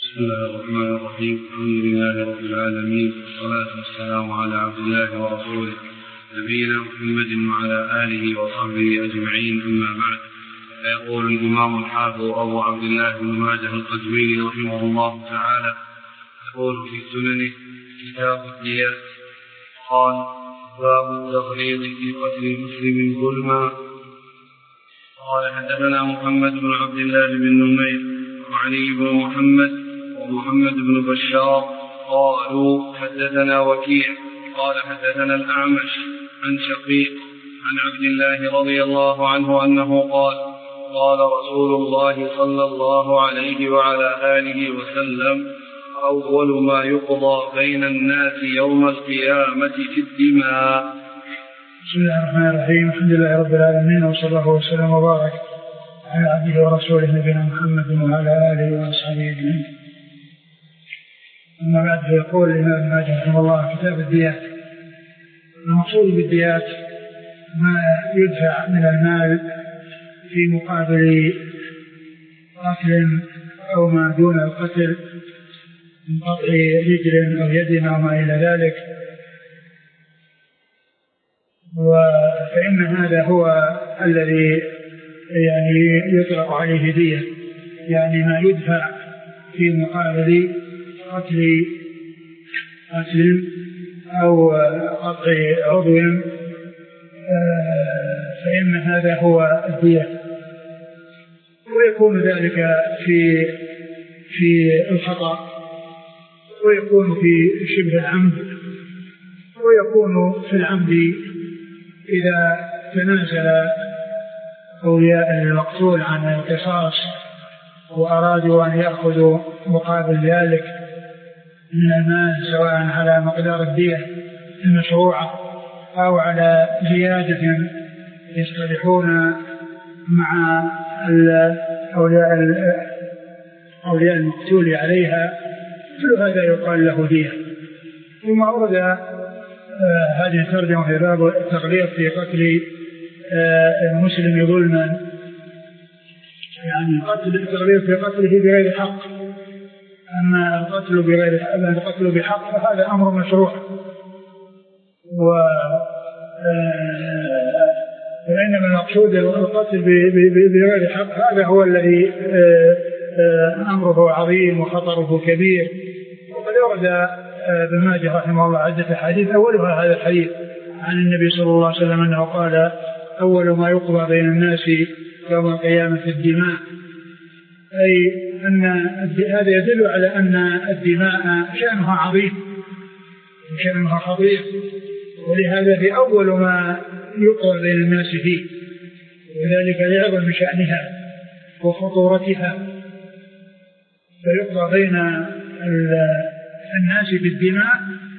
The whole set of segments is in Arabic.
بسم الله الرحمن الرحيم. الحمد لله رب العالمين، والصلاة والسلام على عبد الله ورسوله نبينا محمد وعلى آله وصحبه أجمعين، أما بعد. فيقول الإمام الحافظ أبو عبد الله بن ماجه القزويني رحمه الله تعالى يقول في سننه كتاب الديات قال: باب التغليظ في قتل المسلم ظلما. قال: حدثنا محمد بن عبد الله بن نمير وعلي بن محمد ومحمد بن بشار قالوا: حدثنا وكيع قال: حدثنا الأعمش عن شقيق عن عبد الله رضي الله عنه أنه قال: قال رسول الله صلى الله عليه وعلى آله وسلم: أول ما يقضى بين الناس يوم القيامة في الدماء. بسم الله الرحمن الرحيم. الحمد لله رب العالمين، وصلى الله وسلم وبارك على عبده ورسوله نبينا محمد وعلى آله وصحبه أجمعين. أما بعد، فيقول الإمام ماجه رحمه الله: كتاب الديات. المقصود بالديات ما يدفع من المال في مقابل قتل أو ما دون القتل من قطع رجل أو يد أو ما إلى ذلك، فإن هذا هو الذي يطلق عليه دية، يعني ما يدفع في مقابل قتل أو قطع عضو، فإن هذا هو الدية. ويكون ذلك في الخطأ، ويكون في شبه العمد، ويكون في العمد إذا تنازل أولياء المقتول عن القصاص وأرادوا أن يأخذوا مقابل ذلك من المال، سواء على مقدار الدية المشروعة أو على زيادة يصطلحون مع أولياء المقتول عليها، كل هذا يقال له دية. ثم أورد هذه الترجمة في باب التغليظ في قتل المسلم ظلما، يعني التغليظ في قتله بغير حق. أما القتل بحق فهذا أمر مشروع، وإنما المقصود القتل بغير حق هذا هو الذي أمره عظيم وخطره كبير. وقد ورد ابن ماجه رحمه الله عدة حديث، أولها هذا الحديث عن النبي صلى الله عليه وسلم أنه قال: أول ما يقضى بين الناس يوم القيامة الدماء، أي أن هذا يدل على أن الدماء شأنها عظيم وشأنها خطير، ولهذا في أول ما يقضى بين الناس فيه، وذلك لعظم شأنها وخطورتها، فيقضى بين الناس بالدماء،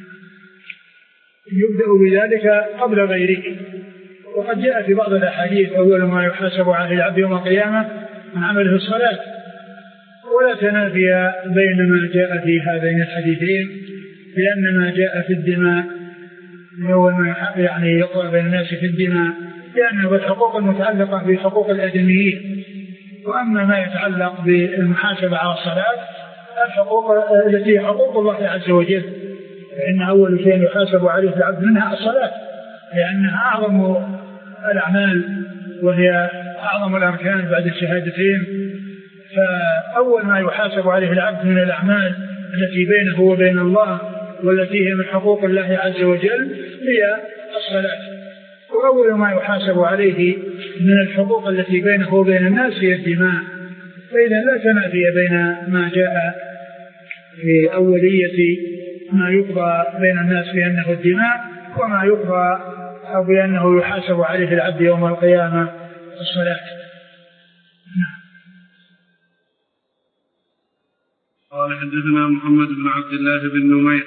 يبدأ بذلك قبل غيره. وقد جاء في بعض الأحاديث: أول ما يحاسب عليه العبد يوم القيامة من عمله الصلاة. ولا تنافي بين ما جاء في هذين الحديثين، لأن ما جاء في الدماء هو ما يقضى بين الناس في الدماء لأنه الحقوق المتعلقة بحقوق الآدميين. وأما ما يتعلق بالمحاسبة على الصلاة الحقوق التي حقوق الله عز وجل، فإن أول شيء يحاسب عليه العبد منها الصلاة، لأنها أعظم الأعمال وهي أعظم الأركان بعد الشهادتين. فأول ما يحاسب عليه العبد من الأعمال التي بينه وبين الله والتي هي من حقوق الله عز وجل هي الصلاة. وأول ما يحاسب عليه من الحقوق التي بينه وبين الناس هي الدماء. فإذا لا تنافي بين ما جاء في أولية ما يقضى بين الناس بأنه الدماء، وما يقضى أو بأنه يحاسب عليه العبد يوم القيامة الصلاة. قال: حدثنا محمد بن عبد الله بن نمير.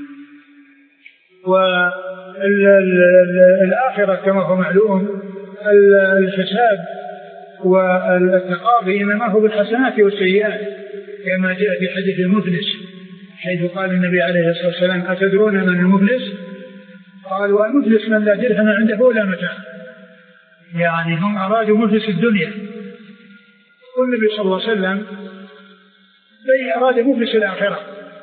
والآخرة كما هو معلوم الحساب والتقاضي إنما هو بالحسنات والسيئات، كما جاء في حديث المفلس حيث قال النبي عليه الصلاة والسلام: أتدرون من المفلس؟ قالوا: المفلس من لا درهم عنده ولا متاع. يعني هم أرادوا مفلس الدنيا. والنبي صلى الله عليه وسلم أراد مفلس الآخرة،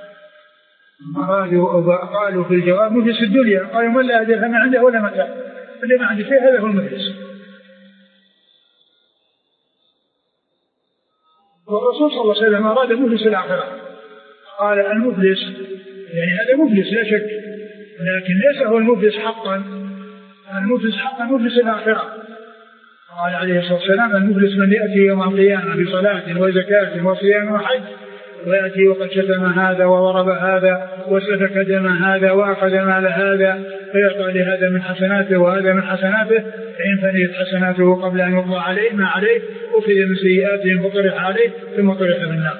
قالوا في الجواب مفلس الدنيا، قالوا من لا درهم عنده ولا متاع، اللي ما عنده شيء هذا هو المفلس. والرسول صلى الله عليه وسلم أراد مفلس الآخرة، قال المفلس يعني هذا مفلس لا شك، لكن ليس هو المفلس حقا، المفلس حقا مفلس الآخرة. قال عليه الصلاة والسلام المفلس من يأتي يوم القيامة بصلاة وزكاة وصيام وحج ويأتي وقد شتم هذا وضرب هذا وسفك دم هذا وأخذ مال هذا، فيعطى لهذا من حسناته وهذا من حسناته، فإن فنيت حسناته قبل أن يقضى عليه ما عليه أخذ من سيئاتهم فطرح عليه ثم طرح من النار.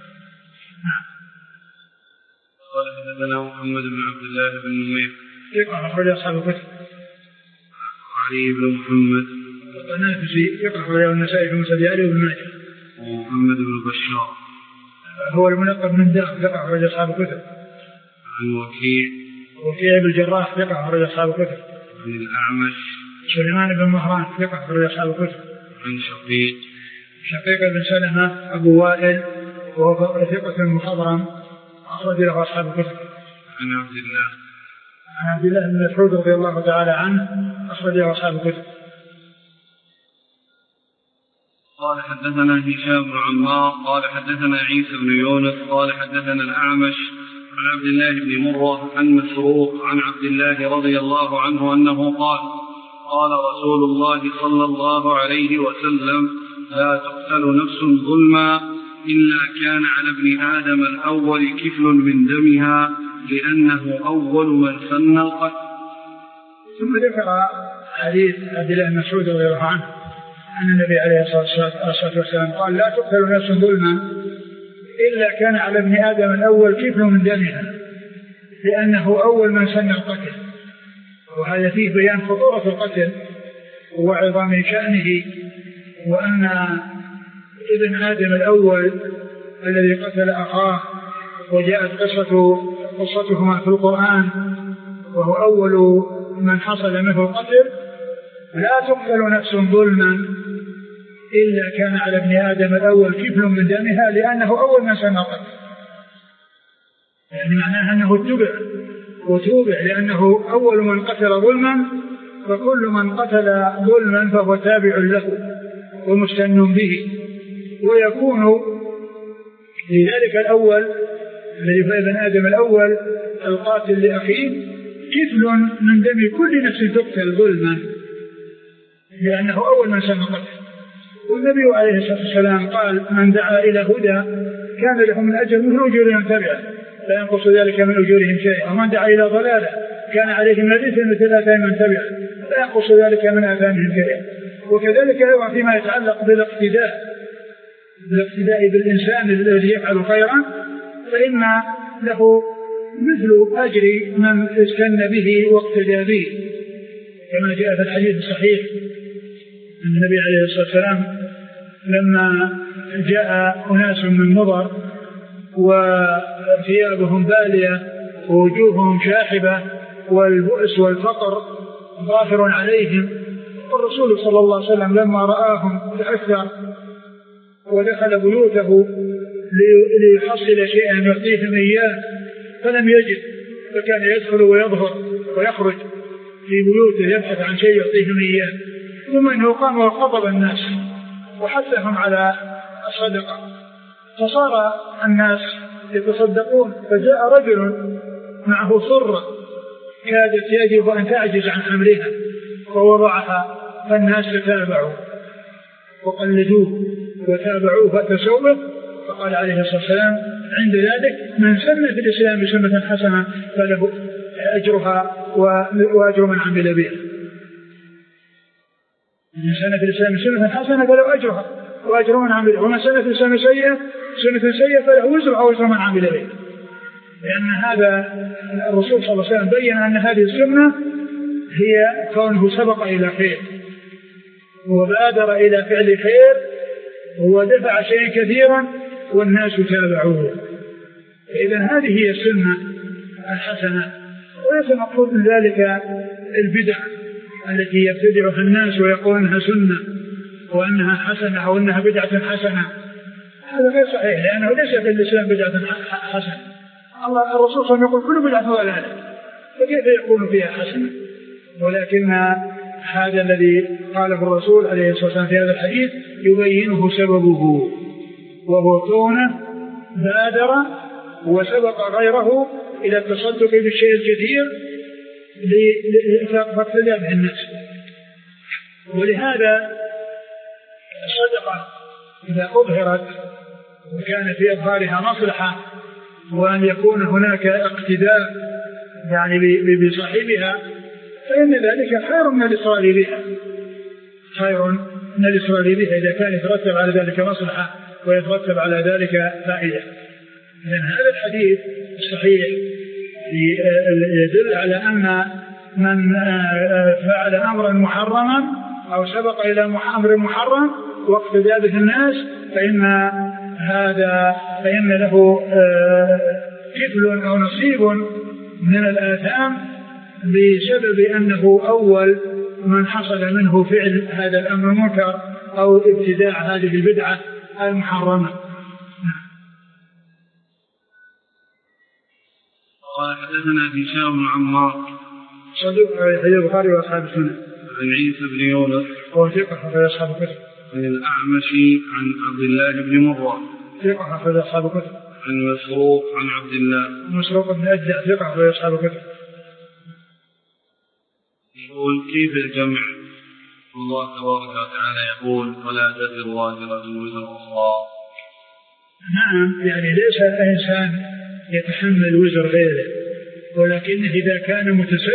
قال حدثنا محمد بن عبد الله بن نمير يقرأ أخرج أصحاب الكتب. علي بن محمد النافسي يقرأ له النسائي في مسند علي بن ماجه. ومحمد بن بشار هو الملقب من داخل يقرأ أخرج أصحاب الكتب. عن وكيع بن الجراح يقرأ أخرج أصحاب الكتب. عن الأعمش سليمان بن مهران يقرأ أخرج أصحاب الكتب. عن شقيق بن سلمة أبو وائل وهو ثقة مخضرم أخرج له أصحاب الكتب. عن عبد الله بن مسعود رضي الله تعالى عنه أخرج له أصحاب الكتب. قال حدثنا هشام بن عمار قال حدثنا عيسى بن يونس قال حدثنا الأعمش عن عبد الله بن مرة عن مسروق عن عبد الله رضي الله عنه أنه قال قال رسول الله صلى الله عليه وسلم لا تقتل نفس ظلما إلا كان على ابن آدم الأول كفل من دمها لأنه أول من سن القتل. ثم ذكر حديث عبد الله بن مسعود رضي الله عنه أن النبي عليه الصلاة والسلام قال لا تقتل نفس ظلما إلا كان على ابن آدم الأول كفل من دمها لأنه أول من سن القتل. وهذا فيه بيان خطورة القتل وعظم شأنه، وأن ابن آدم الأول الذي قتل أخاه وجاءت قصتهما في القرآن وهو أول من حصل منه القتل، لا تقتل نفس ظلما إلا كان على ابن آدم الأول كفل من دمها لأنه أول من سن القتل. يعني معناها أنه وتوبع لأنه أول من قتل ظلما، فكل من قتل ظلما فهو تابع له ومستن به، ويكون لذلك الأول الذي هو ابن آدم الأول القاتل لأخيه كفل من دم كل نفس تقتل ظلما لأنه أول من سن القتل. والنبي عليه الصلاة والسلام قال من دعا إلى هدى كان له من أجر مثل أجور من تبعه لا ينقص ذلك من أجورهم شيئا، ومن دعا إلى ضلالة كان عليه من الإثم مثل آثام من تبعه لا ينقص ذلك من آثامهم شيئا. وكذلك أيضا فيما يتعلق بالاقتداء بالإنسان الذي يفعل خيرا فإن له مثل أجر من استن به واقتدى به، كما جاء في الحديث الصحيح أن النبي عليه الصلاة والسلام لما جاء أناس من مضر وثيابهم بالية ووجوههم شاحبة والبؤس والفقر ظاهر عليهم، والرسول صلى الله عليه وسلم لما رآهم تأثر ودخل بيوته ليحصل شيئا يعطيهم إياه فلم يجد، فكان يدخل ويظهر ويخرج في بيوته يبحث عن شيء يعطيهم إياه، ثم إنه قام وخطب الناس وحثهم على الصدقة، فصار الناس يتصدقون، فجاء رجل معه صرة كادت يجب أن تعجز عن حملها فوضعها، فالناس تتابعوا وقلدوه وتابعوه فأتسوا به، فقال عليه الصلاة والسلام عند ذلك من سن في الإسلام سنة حسنة فله أجرها وأجر من عمل بها. من سن في الإسلام سنة حسنة فله أجرها وأجر من عمل بها، ومن سن في الإسلام سنة سيئة فله وزرها وأجر من عمل بها. لأن هذا الرسول صلى الله عليه وسلم بين أن هذه السنة هي كونه سبق إلى خير وبادر إلى فعل خير ودفع شيئا كثيرا والناس تابعوه، إذا هذه هي السنة الحسنة. وليس مقصود من ذلك البدع التي يبتدعها الناس ويقول أنها سنة وأنها حسنة أو أنها بدعة حسنة، هذا غير صحيح، لأنه ليس في الإسلام بدعة حسنة. الله الرسول صلى الله عليه وسلم يقول كل بدعة ضلالة، فكيف يكون فيها حسنة؟ ولكن هذا الذي قاله الرسول عليه الصلاة والسلام في هذا الحديث يبينه سببه، وهو كونه بادر وسبق غيره إلى التصدق بالشيء الكثير فاقتدى به الناس. ولهذا الصدقة إذا أظهرت وكان في إظهارها مصلحة وأن يكون هناك اقتداء يعني بصاحبها فإن ذلك خير من الإصرار بها، خير من الإصرار بها إذا كان يترتب على ذلك مصلحة ويترتب على ذلك فائدة. لأن هذا الحديث الصحيح يدل على أن من فعل أمرا محرما أو سبق إلى أمر محرم واقتدى به الناس فإن له كفل أو نصيب من الآثام بسبب أنه أول من حصل منه فعل هذا الأمر المنكر أو ابتداع هذه البدعة المحرمة. قال حدثنا هشام بن عمار صدوق حديث البخاري وأصحاب السنة. عن عيسى بن يونس وهو ثقة أخرج أصحاب الكتب. عن الأعمش عن عبد الله بن مرة ثقة أخرج أصحاب الكتب. عن مسروق عن عبد الله مسروق بن أجدع ثقة أخرج أصحاب الكتب. يقول كيف الجمع؟ الله تبارك وتعالى يقول ولا تزر وازرة وزر أخرى. نعم، يعني ليس الإنسان يتحمل وزر غيره، ولكن إذا كان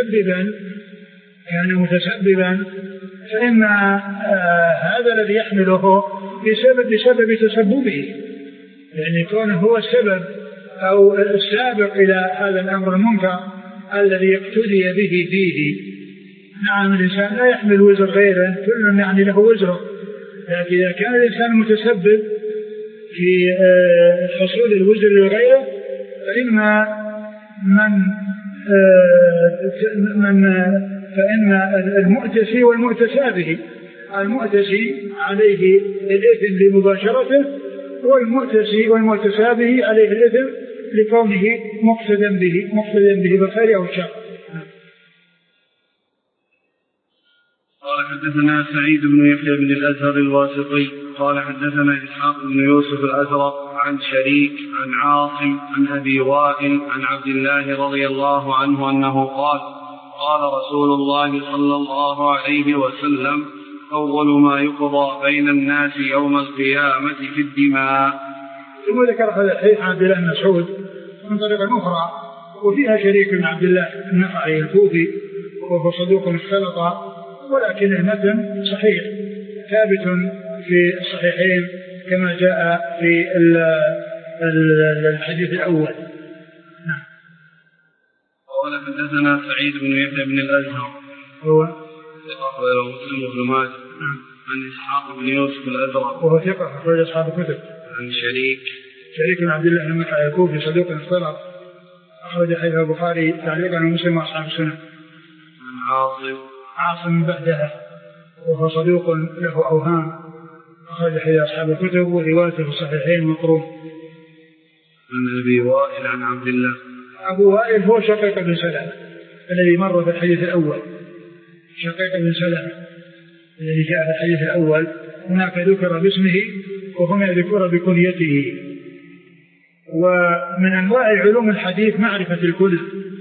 متسببا فإن هذا الذي يحمله بسبب تسببه، يعني كونه هو السبب أو السابق إلى هذا الأمر المنكر الذي يقتدي به فيه. نعم، الإنسان لا يحمل وزر غيره، كل يعني له وزره، لكن إذا كان الإنسان متسبب في حصول الوزر لغيره فإن المؤتسي والمؤتسى به، المؤتسي عليه الإثم لمباشرته، والمؤتسي والمؤتسى به عليه الإثم لكونه مقتدا به بالخير أو الشر. قال حدثنا سعيد بن يحيى بن الأزهر الواسطي قال حدثنا إسحاق بن يوسف الأزرق عن شريك عن عاصم عن أبي وائل عن عبد الله رضي الله عنه أنه قال قال رسول الله صلى الله عليه وسلم أول ما يقضى بين الناس يوم القيامة في الدماء. ثم ذكر هذا الحديث عن عبد الله بن مسعود من طريقة أخرى وفيها شريك بن عبد الله النخعي الكوفي وهو صدوق اختلط، ولكن المتن صحيح ثابت في الصحيحين كما جاء في الحديث الأول. قال حدثنا سعيد بن يحيى بن الأزهر هو أخبره مسلم بن ماجه عن إسحاق بن يوسف الأزرق وهو ثقة أخرج أصحاب الكتب. عن شريك بن عبد الله النخعي الكوفي صدوق اختلط أخرج حديث البخاري تعليقا ومسلم وأصحاب السنة. عن عاصم بعدها وهو صدوق له أوهام أخرج حديث أصحاب الكتب وروايته في الصحيحين مقروء. عن أبي وائل عن عبد الله. أبو وائل هو شقيق بن سلمة الذي مر في الحديث الأول، شقيق بن سلمة الذي جاء في الحديث الأول، هناك ذكر باسمه وهنا ذكر بكنيته. ومن أنواع علوم الحديث معرفة الكل،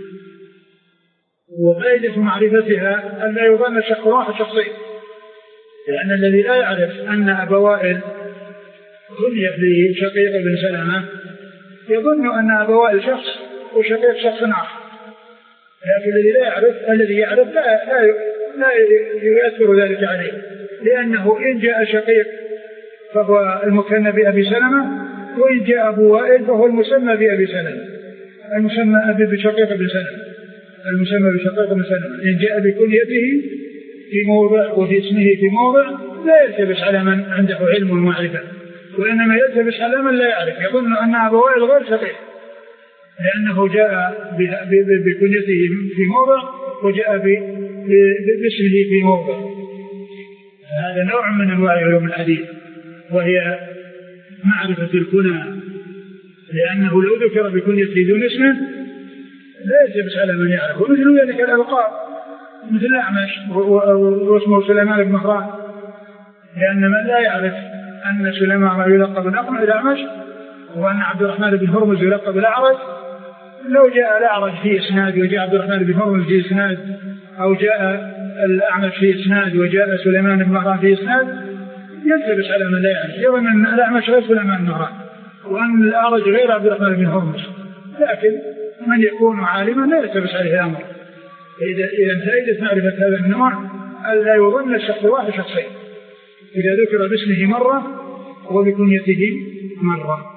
وفائدة معرفتها أن لا يظن شخص واحد شخصين، لأن الذي لا يعرف أن أبا وائل كني لشقيق بن سلمة يظن أن أبا وائل شخص وشقيق شخص آخر، لكن الذي يعرف لا يؤثر ذلك عليه، لأنه إن جاء شقيق فهو المكنى بأبي سلمة، وإن جاء أبو وائل فهو المسمى بأبي سلمة، المسمى بشقيق بن سلمة، المسمى بشقيق بن سلمة. إن جاء بكنيته في موضع وفي اسمه في موضع لا يلتبس على من عنده علم ومعرفة، وإنما يلتبس على من لا يعرف، يظن أن أبا وائل غير شقيق لأنه جاء بكنيته في موضع وجاء باسمه في موضع. هذا نوع من أنواع علوم الحديث، وهي معرفة الكنى، لأنه لو ذكر بكنيته دون اسمه لا يلتبس على من يعرف. ومثل ذلك الألقاب مثل الأعمش واسمه سليمان بن مهران، لأن من لا يعرف أن سليمان يلقب الأعمش وأن عبد الرحمن بن هرمز يلقب الأعرج، لو جاء الأعرج في إسناد وجاء عبد الرحمن بن هرمز في إسناد، أو جاء الأعمش في إسناد وجاء سليمان بن مهران في إسناد، يلتبس على من لا يعرف، يظن أن الأعمش غير سليمان بن مهران وأن الأعرج غير عبد الرحمن بن هرمز. لكن من يكون عالما لا يلتبس عليه الأمر. إذا فائدة معرفة هذا النوع ألا يظن الشخص واحد شخصين، إذا ذكر باسمه مرة وبكنيته مرة.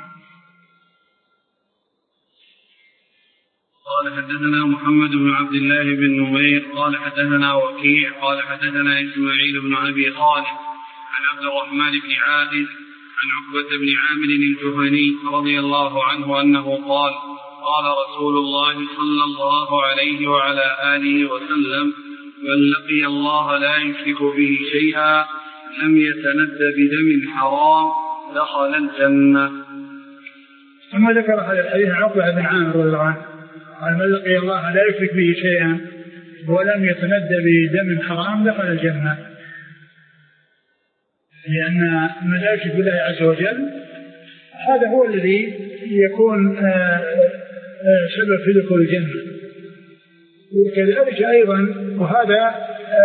قال حدثنا محمد بن عبد الله بن نمير قال حدثنا وكيع قال حدثنا إسماعيل بن أبي خالد عن عبد الرحمن بن عائد عن عقبة بن عامر الجهني رضي الله عنه أنه قال قال رسول الله صلى الله عليه وعلى آله وسلم من لقي الله لا يشرك به شيئا لم يتند بدم حرام دخل الجنة. ثم ذكر هذا الحديث عن عقبة بن عامر رضي الله عنه قال من لقي الله لا يشرك به شيئا ولم يتند بدم حرام دخل الجنة، لأن من لا يشرك بالله عز وجل هذا هو الذي يكون سبب في دخول الجنة. وكذلك أيضا وهذا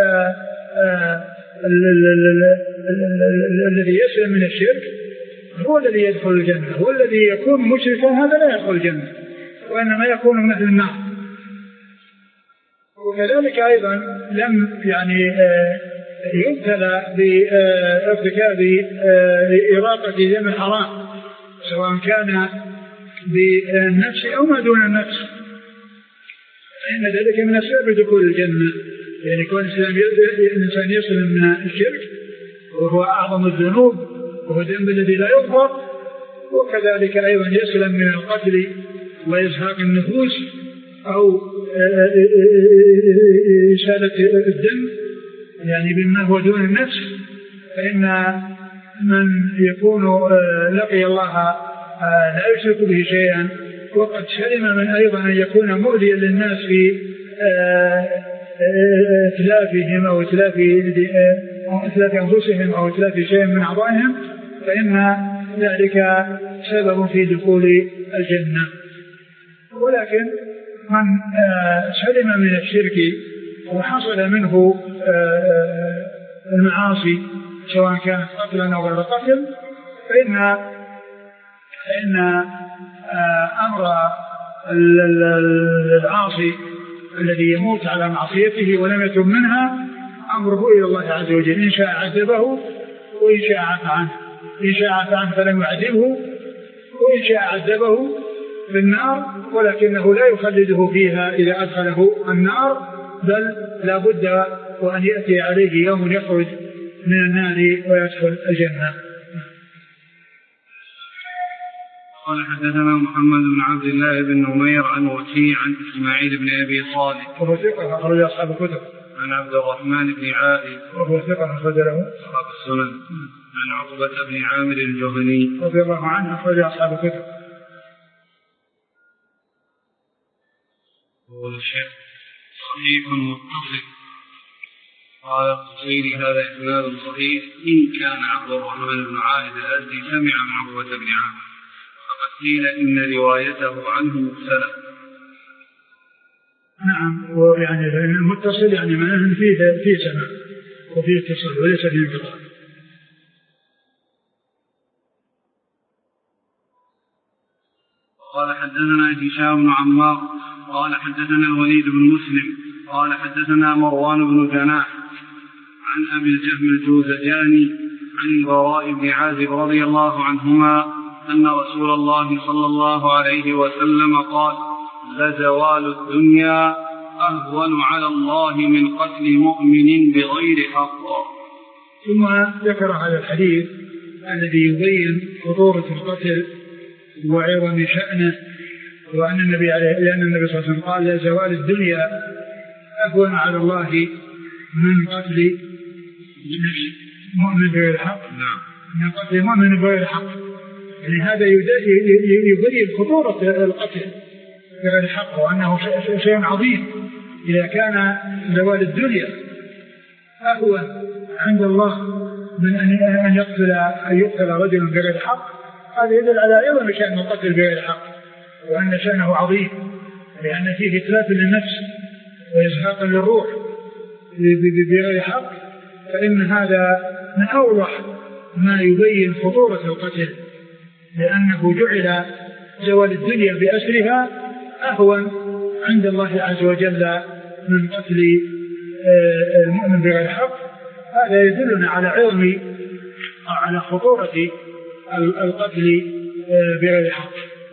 الذي يسلم من الشرك هو الذي يدخل الجنة، هو الذي يكون مشركا هذا لا يدخل الجنة وإنما يكون مثل النار. وكذلك أيضا لم يبتلى بارتكاب إراقة دم الحرام سواء كان بالنفس أو ما دون النفس، فإن ذلك من أسباب دخول الجنة. يعني كون الإنسان يسلم من الشرك وهو أعظم الذنوب وهو الذنب الذي لا يغفر، وكذلك أيضا يسلم من القتل وإزهاق النفوس أو إشالة الدم يعني بما هو دون النفس، فإن من يكون لقي الله لا يشرك به شيئا وقد سلم من أيضا أن يكون مؤذيا للناس في إتلافهم أو إتلاف أنفسهم أو إتلاف شيء من أعضائهم، فإن ذلك سبب في دخول الجنة. ولكن من سلم من الشرك وحصل منه المعاصي سواء كانت قتلا أو غير قتل، فإن أمر العاصي الذي يموت على معصيته ولم يتب منها أمره إلى الله عز وجل، إن شاء عذبه وإن شاء عفى عنه، إن شاء عفى عنه فلم يعذبه وإن شاء عذبه في النار، ولكنه لا يخلده فيها إذا أدخله النار، بل لا بد وأن يأتي عليه يوم يخرج من النار ويدخل الجنة. قال حدثنا محمد بن عبد الله بن نمير عن وكيع عن إسماعيل بن أبي صالح وهو ثقة أخرج أصحاب الكتب، عن عبد الرحمن بن عائد وهو ثقة أخرج له أصحاب السنن، عن عقبة بن عامر الجهني رضي الله عنه أخرج أصحاب الكتب. هو الشيخ صحيح متصل قال القصيري هذا إسناد صحيح إن كان عبد الرحمن بن عائد الأزدي سمع من عقبة بن عامر، فقد قيل إن روايته عنه مرسلة. نعم، ويعني المتصل يعني معناه فيه سمع وفيه اتصال وليس فيه انقطاع. قال حدثنا هشام بن عمار قال حدثنا الوليد بن مسلم قال حدثنا مروان بن جناح عن أبي الجهم الجوزجاني عن البراء بن عازب رضي الله عنهما أن رسول الله صلى الله عليه وسلم قال لزوال الدنيا أهون على الله من قتل مؤمن بغير حق. ثم ذكر هذا الحديث الذي يبين خطورة القتل وعظم شأنه، وأن النبي صلى الله عليه وسلم قال لزوال الدنيا أهون على الله من قتل مؤمن بغير حق. من قتل مؤمن بغير حق، يعني هذا يبين خطورة القتل بغير الحق، وأنه شيء عظيم. إذا كان زوال الدنيا أهون عند الله من أن يقتل رجل بغير الحق، هذا يدل على عظم شأن القتل بغير الحق، وأن شأنه عظيم، لأن فيه إتلاف للنفس وإزهاق للروح بغير حق. فإن هذا من أوضح ما يبين خطورة القتل، لأنه جعل زوال الدنيا بأسرها أهون عند الله عز وجل من قتل المؤمن بغير حق. هذا يدلنا على عظم على خطورة القتل بغير حق.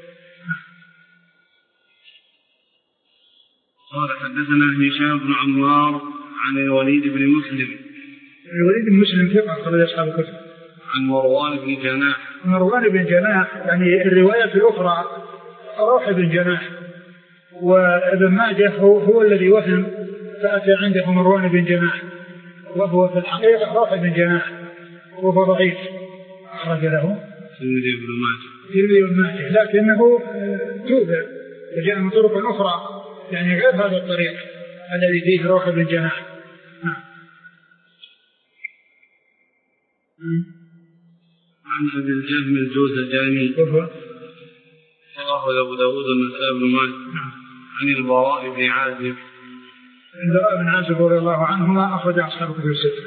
قال حدثنا هشام بن عمار عن الوليد بن مسلم. الوليد بن مسلم ثقة أخرج أصحاب الكتب. عن مروان بن جناح. مروان بن جناح يعني الرواية الأخرى روح بن جناح، وابن ماجه هو الذي وهم فأتى عنده مروان بن جناح، وهو في الحقيقة روح بن جناح وهو ضعيف، أخرج له ترمذي بن ماجه، لكنه توبع وجاء من طرق أخرى يعني غير هذا الطريق الذي فيه روح بن جناح. عن أبي الجهم الجوزجاني رواه أبو داود والنسائي بن ماجه. عن البراء بن عازب. البراء بن عازب رضي الله عنهما أخرج أصحاب الكتب الستة.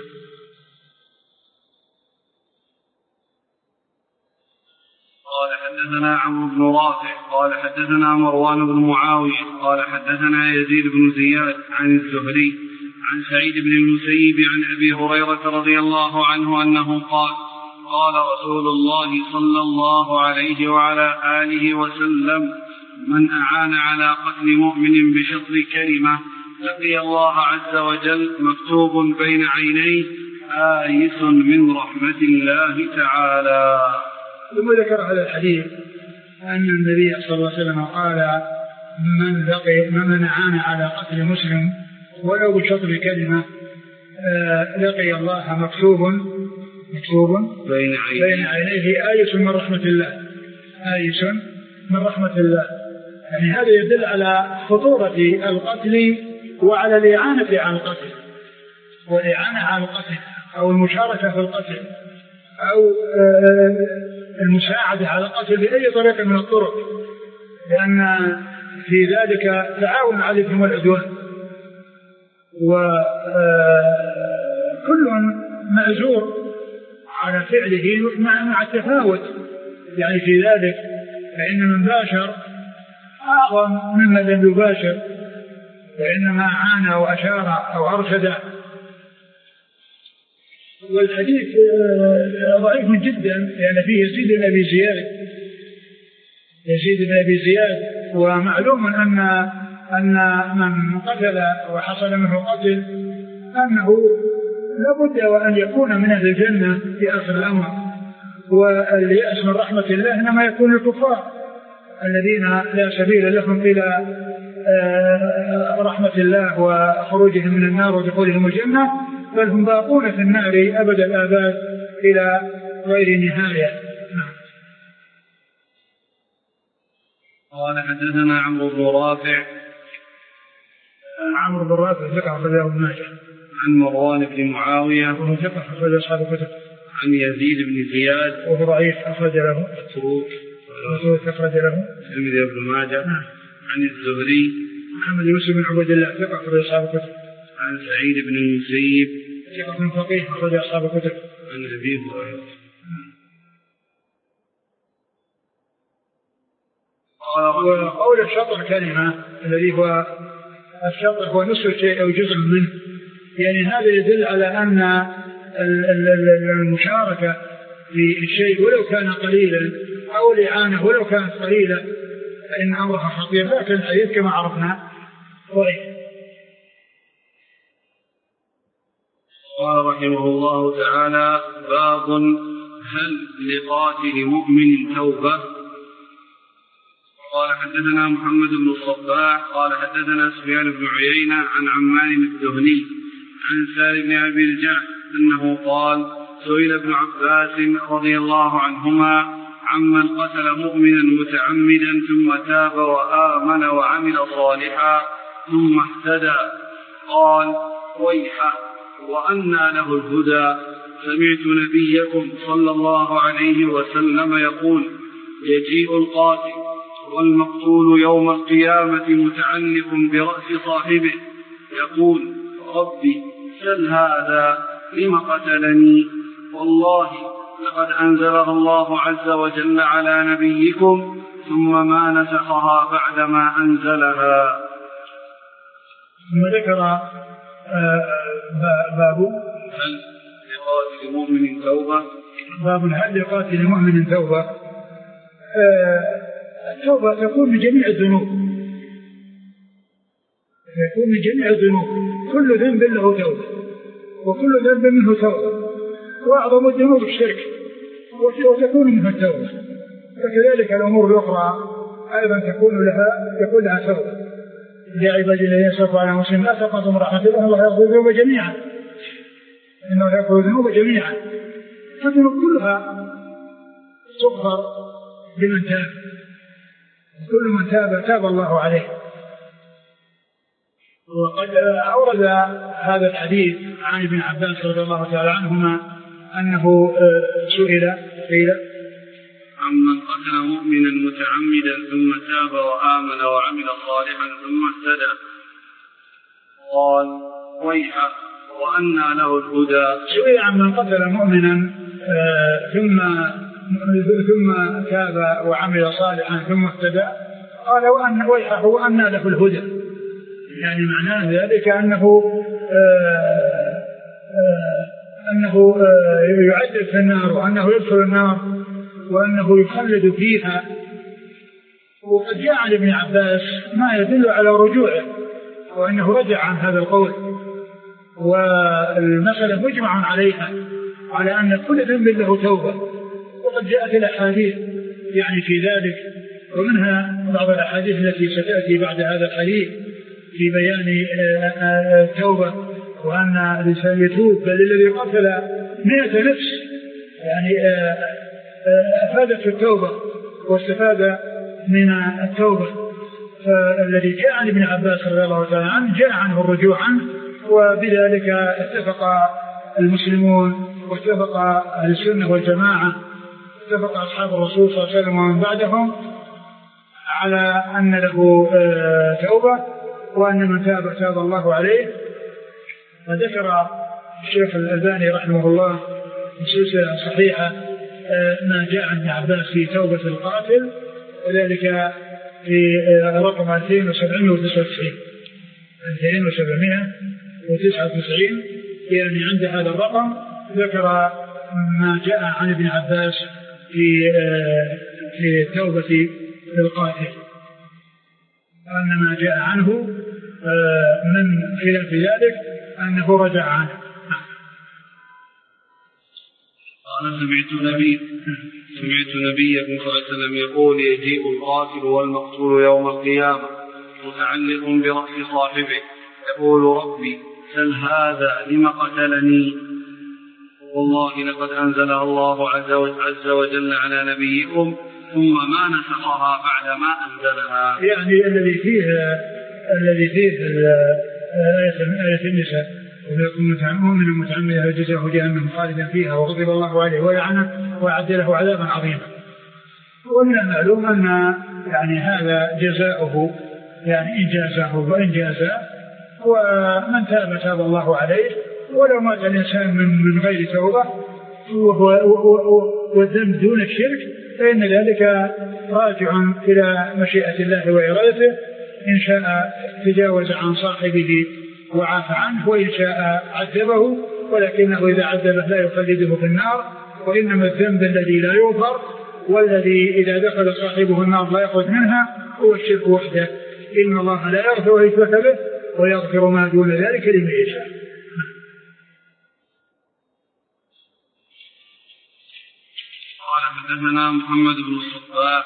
قال حدثنا عمرو بن رافع قال حدثنا مروان بن معاوية قال حدثنا يزيد بن زياد عن الزهري عن سعيد بن المسيب عن أبي هريرة رضي الله عنه أنه قال قال رسول الله صلى الله عليه وعلى آله وسلم من أعان على قتل مؤمن بشطر كلمة لقي الله عز وجل مكتوب بين عينيه آيس من رحمة الله تعالى. ثم ذكر هذا الحديث أن النبي صلى الله عليه وسلم قال من أعان على قتل مسلم ولو بشطر كلمة لقي الله مكتوب بين عينيه آيس من رحمة الله، آيس من رحمة الله. يعني هذا يدل على خطورة القتل وعلى الإعانة على القتل، والإعانة على القتل أو المشاركة في القتل أو المساعدة على القتل بأي طريقة من الطرق، لأن في ذلك تعاون على الإثم والعدوان، وكل مأجور على فعله مع التفاوت يعني في ذلك، فإن من باشر أعظم مما لم يباشر، وإنما عانى وأشار أو أرشد. والحديث ضعيف جدا لأن فيه يزيد بن أبي زياد، ومعلوم أن من قتل وحصل منه قتل أنه لابد وأن يكون من أهل الجنة في آخر الأمر، واليأس من رحمة الله إنما يكون الكفار الذين لا سبيل لهم إلى رحمة الله وخروجهم من النار ودخولهم الجنة، بل هم باقون في النار أبد الآباد إلى غير نهاية. قال حدثنا عمرو بن رافع ثقة أخرج ابن ماجه. عن مروان بن معاوية وهو ثقة أخرج أصحاب الكتب. عن يزيد بن زياد وهو ضعيف أخرج له متروك أخرج له ترمذي وابن ماجه. عن الزهري محمد بن مسلم بن عبد الله ثقة أخرج أصحاب الكتب. عن سعيد بن المسيب ثقة فقيه أخرج أصحاب الكتب. عن أبي هريرة. وقول الشطر كلمة الذي هو الشطر هو نصف الشيء أو جزء منه، يعني هذا يدل على أن المشاركة في الشيء ولو كان قليلا أو الإعانة ولو كانت قليلة فإن أمرها خطير، لكن الحديث كما عرفنا ضعيف. قال رحمه الله تعالى باب هل لقاتل مؤمن توبة. قال حدثنا محمد بن الصباح قال حدثنا سفيان بن عيينة عن عمار الدهني عن سالم بن أبي الجعد أنه قال سئل ابن عباس رضي الله عنهما عمن قتل مؤمنا متعمدا ثم تاب وآمن وعمل صالحا ثم اهتدى قال ويحه وأنى له الهدى سمعت نبيكم صلى الله عليه وسلم يقول يجيء القاتل والمقتول يوم القيامة متعلق برأس صاحبه يقول ربي سل هذا لم قتلني والله لقد أنزلها الله عز وجل على نبيكم ثم ما نسخها بعدما أنزلها. ثم ذكر باب هل لقاتل مؤمن توبة. باب هل لقاتل مؤمن توبة. التوبة تكون من جميع الذنوب، يكون من جميع الذنوب، كل ذنب له توبة وكل ذنب منه توبة، وأعظم الذنوب الشرك وتكون منه التوبة، فكذلك الأمور الأخرى أيضا تكون لها توبة. يا عبادي الذين أسرفوا على أنفسهم لا تقنطوا من رحمة الله يغفر الذنوب جميعا إنه يغفر الذنوب جميعا، فالذنوب كلها تغفر لمن تاب، كل من تاب الله عليه. وقد أورد هذا الحديث عن ابن عباس رضي الله تعالى عنهما أنه سئل قيل عمن قتل مؤمنا متعمدا ثم تاب وآمن وعمل صالحا ثم اهتدى قال ويحه وأنى له الهدى. سئل عمن قتل مؤمنا ثم تاب وعمل صالحا ثم اهتدى قال ويحه وأنى له الهدى، يعني معناه ذلك أنه يعذب في النار وأنه يدخل النار وأنه يخلد فيها. وقد جاء عن ابن عباس ما يدل على رجوعه وأنه رجع عن هذا القول، والمسألة مجمع عليها على أن كل ذنب له توبة، وقد جاءت الأحاديث يعني في ذلك، ومنها بعض الأحاديث التي ستأتي بعد هذا الحديث في بيان التوبة وأن الإنسان يتوب، بل الذي قتل 100 نفس يعني أفادت في التوبة واستفاد من التوبة. فالذي جاء عن ابن عباس رضي الله تعالى عنه جاء عنه الرجوع عنه، وبذلك اتفق المسلمون واتفق أهل السنة والجماعة، اتفق أصحاب الرسول صلى الله عليه وسلم ومن بعدهم على أن له توبة وأن من تاب الله عليه. وذكر الشيخ الألباني رحمه الله في سلسلة صحيحة ما جاء عن ابن عباس في توبة القاتل، وذلك في رقم 2799 يعني عند هذا الرقم ذكر ما جاء عن ابن عباس في توبة القاتل، وأن ما جاء عنه من خلاف ذلك أنه رجع عنه. قال سمعت نبيكم صلى الله عليه وسلم يقول يجيء القاتل والمقتول يوم القيامة متعلق برأس صاحبه يقول ربي سل هذا لم قتلني والله لقد أنزلها الله عز وجل على نبيكم ثم ما نسخها بعد ما أنزلها. يعني الذي فيه آية النساء ويكون مؤمنا متعمدا فجزاؤه جهنم خالدا فيها وغضب الله عليه ولعنه وأعد له عذابا عظيما. ومن المعلوم أن يعني هذا جزاؤه يعني إن جازه وإن جازه، ومن تاب الله عليه، ولو مات الإنسان من غير توبة والذنب دون الشرك فإن ذلك راجع إلى مشيئة الله وإرادته، إن شاء تجاوز عن صاحبه وعاف عنه، وإن شاء عذبه، ولكنه إذا عذبه لا يخلده في النار. وإنما الذنب الذي لا يغفر والذي إذا دخل صاحبه النار لا يخرج منها هو الشرك وحده. إن الله لا يغفر أن يشرك به ويغفر ما دون ذلك لمن يشاء. قال حدثنا محمد بن الصباح.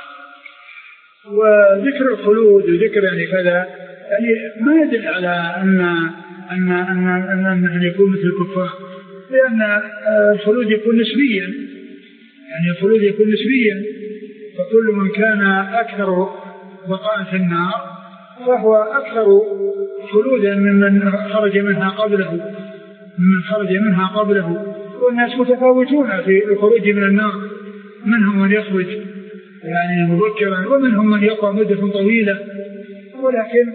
وذكر الخلود وذكر يعني كذا يعني ما يدل على أن يكون مثل الكفار، لأن الخلود يكون نسبيا، يعني الخلود يكون نسبيا، فكل من كان أكثر بقاء في النار فهو أكثر خلودا ممن خرج منها قبله. والناس متفاوتون في الخروج من النار، منهم من يخرج يعني مبكرا ومنهم من يقع مدة طويلة، ولكن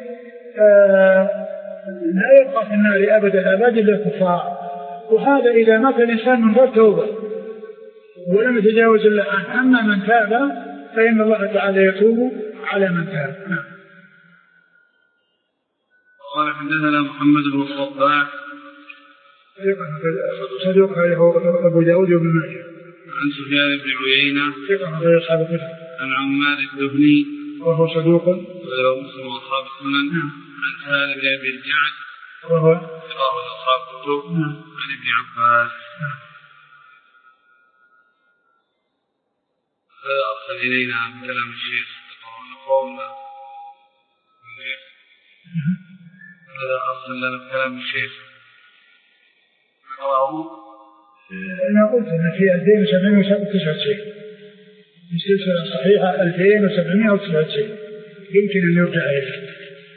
لا يبقى في النار أبدا إلا الكفار. وهذا إذا مات الإنسان من غير توبة ولم يتجاوز الله عنه. أما من تاب فإن الله تعالى يتوب على من تاب. قال حدثنا محمد بن الصباح صدوق له أبو داود وابن ماجه. عن سفيان بن عيينة عن عمار الدهني وهو صدوق وله مسلم أصحاب السنن. عن سهل بن أبي الجعد وهو ثقة أصحاب الكتب. عن ابن عباس. هذا أرسل إلينا بكلام الشيخ قولنا. هذا أرسل لنا بكلام الشيخ. أنا قلت أن في 2799 في السلسلة الصحيحة 2799 يمكن أن يرجع إليه.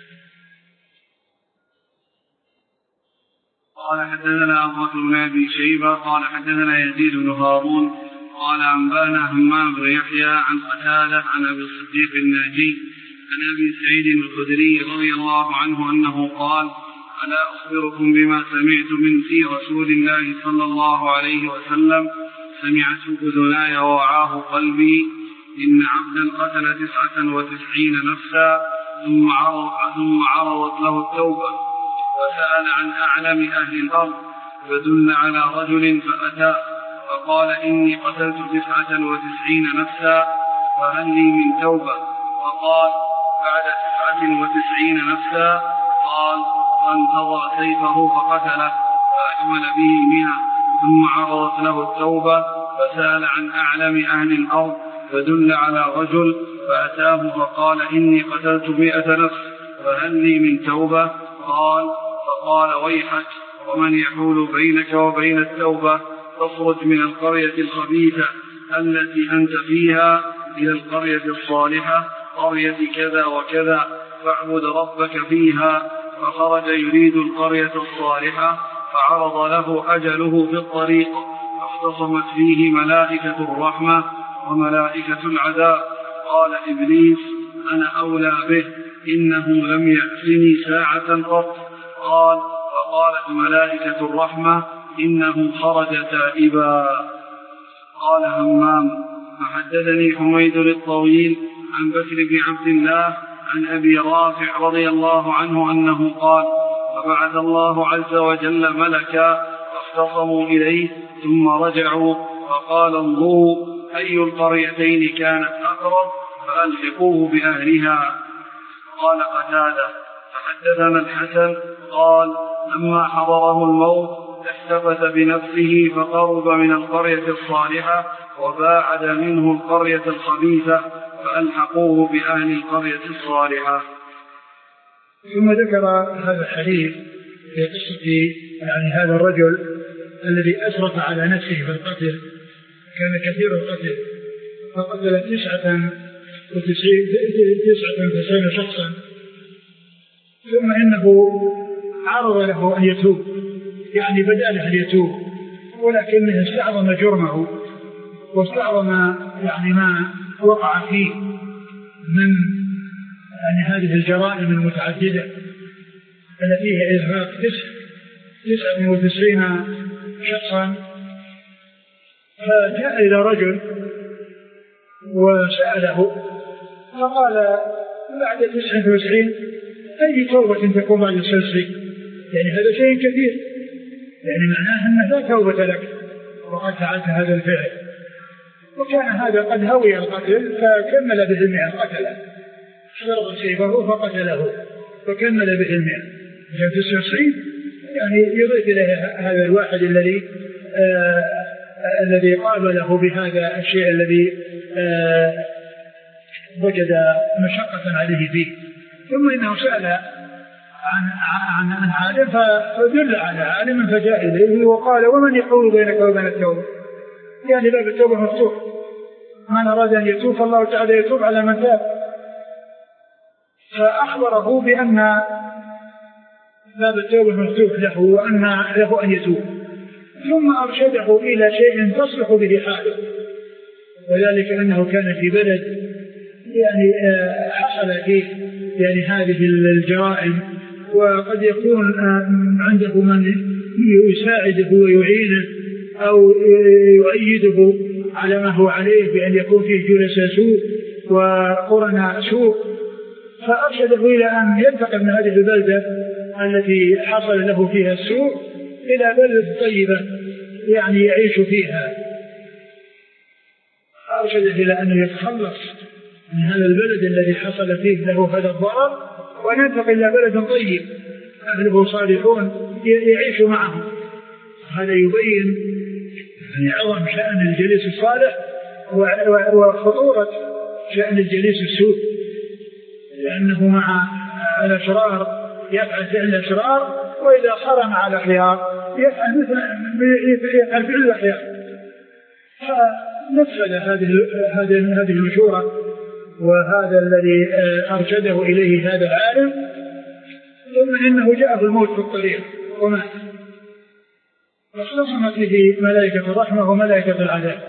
قال حدثنا أبو بكر بن أبي شيبة قال حدثنا يزيد بن هارون قال أنبانا همام بن يحيى عن قتادة عن أبي الصديق الناجي عن أبي سعيد الخدري رضي الله عنه أنه قال: ألا أخبركم بما سمعت من في رسول الله صلى الله عليه وسلم سمعت أذناي ووعاه قلبي إن عبدا قتل 99 نفسا ثم عرضت له التوبة وسأل عن أعلم أهل الأرض فدل على رجل فأتى فقال: إني قتلت 99 نفسا فهل لي من توبة؟ فقال: بعد 99 نفسا. قال: فانتظر سيفه فقتله فأكمل به 100 ثم عرضت له التوبة فسأل عن أعلم أهل الأرض فدل على رجل فأتاه فقال: إني قتلت 100 نفس فهل لي من توبة؟ فقال: ويحك، ومن يحول بينك وبين التوبة؟ تخرج من القرية الخبيثة التي أنت فيها إلى القرية الصالحة قرية كذا وكذا فاعبد ربك فيها. فخرج يريد القرية الصالحة فعرض له أجله في الطريق فاختصمت فيه ملائكة الرحمة وملائكة العذاب. قال إبليس: أنا أولى به، إنه لم يأتني ساعة قط. فقالت ملائكة الرحمة: إنه خرج تائبا. قال همام: فحدثني حميد الطويل عن بكر بن عبد الله عن أبي رافع رضي الله عنه أنه قال: فبعث الله عز وجل ملكا فاختصموا إليه ثم رجعوا فقال: انظروا أي القريتين كانت أقرب فألحقوه بأهلها. قال قتادة: فحدثنا الحسن قال: لما حضره الموت احتفت بنفسه فقرب من القرية الصالحة وباعد منه القرية الخبيثة فألحقوه بأهل القرية الصالحة. ثم ذكر هذا الحديث في قصة يعني هذا الرجل الذي أسرف على نفسه في القتل، كان كثير القتل فقتل 99 شخصا، ثم إنه عرض له أن يتوب، يعني بدأ له أن يتوب، ولكنه استعظم جرمه واستعظم يعني ما وقع فيه من يعني هذه الجرائم المتعددة التي هي إرهاق 99 شخصا. فجاء إلى رجل وسأله فقال: بعد 99 أي توبة تكون بعد السلسل؟ يعني هذا شيء كثير، يعني معناه أنه لا توبة لك وقد فعلت هذا الفعل. وكان هذا قد هوي القتل فكمل به 100 قتله، شرب سيفه فقتله فكمل به 100. جاء 99 يعني يضيف إليه هذا الواحد الذي قابله بهذا الشيء الذي وجد مشقة عليه فيه. ثم إنه سأل عن عالم فدل على عالم فجاء إليه وقال: ومن يحول بينك وبين التوبة؟ يعني باب التوبة مفتوح، من أراد أن يتوب فالله تعالى يتوب على من تاب. فأخبره بأن باب التوبة مفتوح له وأن له أن يتوب، ثم أرشده إلى شيء تصلح به حاله، وذلك أنه كان في بلد يعني حصل فيه يعني هذه الجرائم، وقد يكون عنده من يساعده ويعينه أو يؤيده على ما هو عليه، بأن يكون فيه جلساء سوء وقرناء سوء. فأرشده إلى أن ينتقل من هذه البلدة التي حصل له فيها السوء إلى بلدة طيبة يعني يعيش فيها. أرشده إلى أن يتخلص من هذا البلد الذي حصل فيه له هذا الضرر، وننتقل إلى بلد طيب أهله صالحون يعيش معهم. هذا يبين يعني عظم شأن الجليس الصالح وخطورة شأن الجليس السوء، لأنه مع الأشرار يفعل فعل الأشرار، وإذا صار مع الأخيار يفعل فعل الأخيار. فنفذ هذه المشورة وهذا الذي أرشده إليه هذا العالم، ثم إنه جاءه الموت في الطريق ومات، واختصمت به ملائكة الرحمة وملائكة العذاب.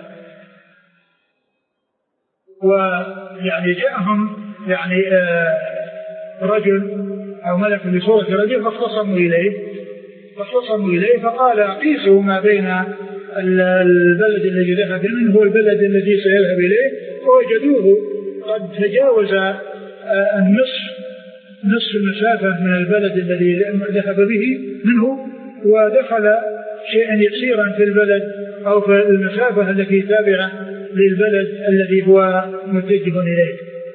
ويعني جاءهم يعني رجل أو ملك بصورة رجل فاختصموا إليه فقال قيسوا ما بين البلد الذي ذهب منه والبلد الذي سيذهب إليه، ووجدوه قد تجاوز نصف المسافة من البلد الذي ذهب به منه، ودخل شيئا يسيرا في البلد أو في المسافة التي تابعة للبلد الذي هو متجه إليه.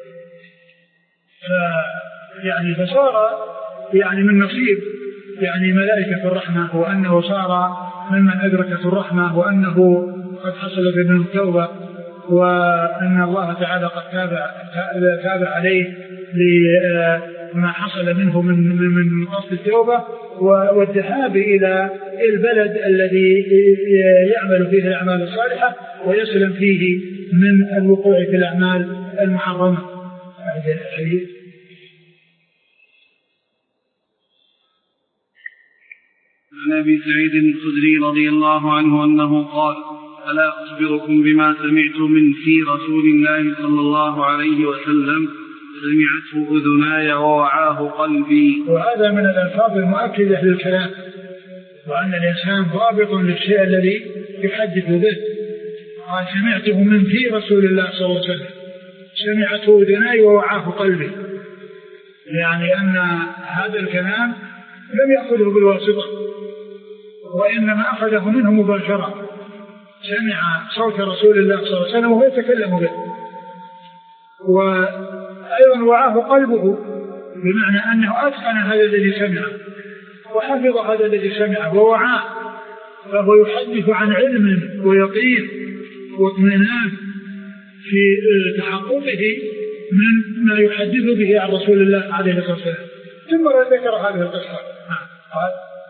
يعني فصار يعني من نصيب يعني ملائكة الرحمة، وأنه صار ممن أدركت الرحمة، وأنه قد حصل منه التوبة، وأن الله تعالى قد تاب عليه لما حصل منه من قصد التوبة والذهاب إلى البلد الذي يعمل فيه الأعمال الصالحة ويسلم فيه من الوقوع في الأعمال المحرمة. عن أبي سعيد الخدري رضي الله عنه أنه قال: ألا أخبركم بما سمعت من في رسول الله صلى الله عليه وسلم سمعته أذناي ووعاه قلبي. وهذا من الألفاظ المؤكدة للكلام، وأن الإنسان ضابط للشيء الذي يحدث به. قال: سمعته من في رسول الله صلى الله عليه وسلم سمعته أذناي ووعاه قلبي، يعني أن هذا الكلام لم يأخذه بالواسطة، وإنما أخذه منه مباشرة. سمع صوت رسول الله صلى الله عليه وسلم وهو يتكلم به، وأيضا وعاه قلبه، بمعنى أنه أتقن هذا الذي سمعه وحفظ هذا الذي سمعه ووعاه، فهو يحدث عن علم ويقين واطمئنان في تحققه من ما يحدث به عن رسول الله عليه الصلاة والسلام. ثم ذكر هذه القصة. قال: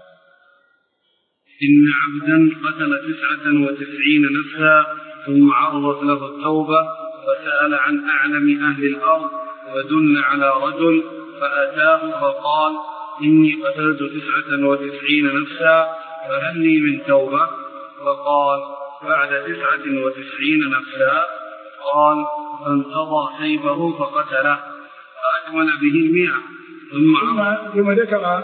إن عبدا قتل 99 نفسا ثم عرضت له التوبة وسأل عن أعلم أهل الأرض ودل على رجل فأتاه فقال: إني قتلت 99 نفسا فهل لي من توبة؟ فقال: بعد 99 نفسا. قال: فانتضى سيفه فقتله فأكمل به 100. ثم ذكر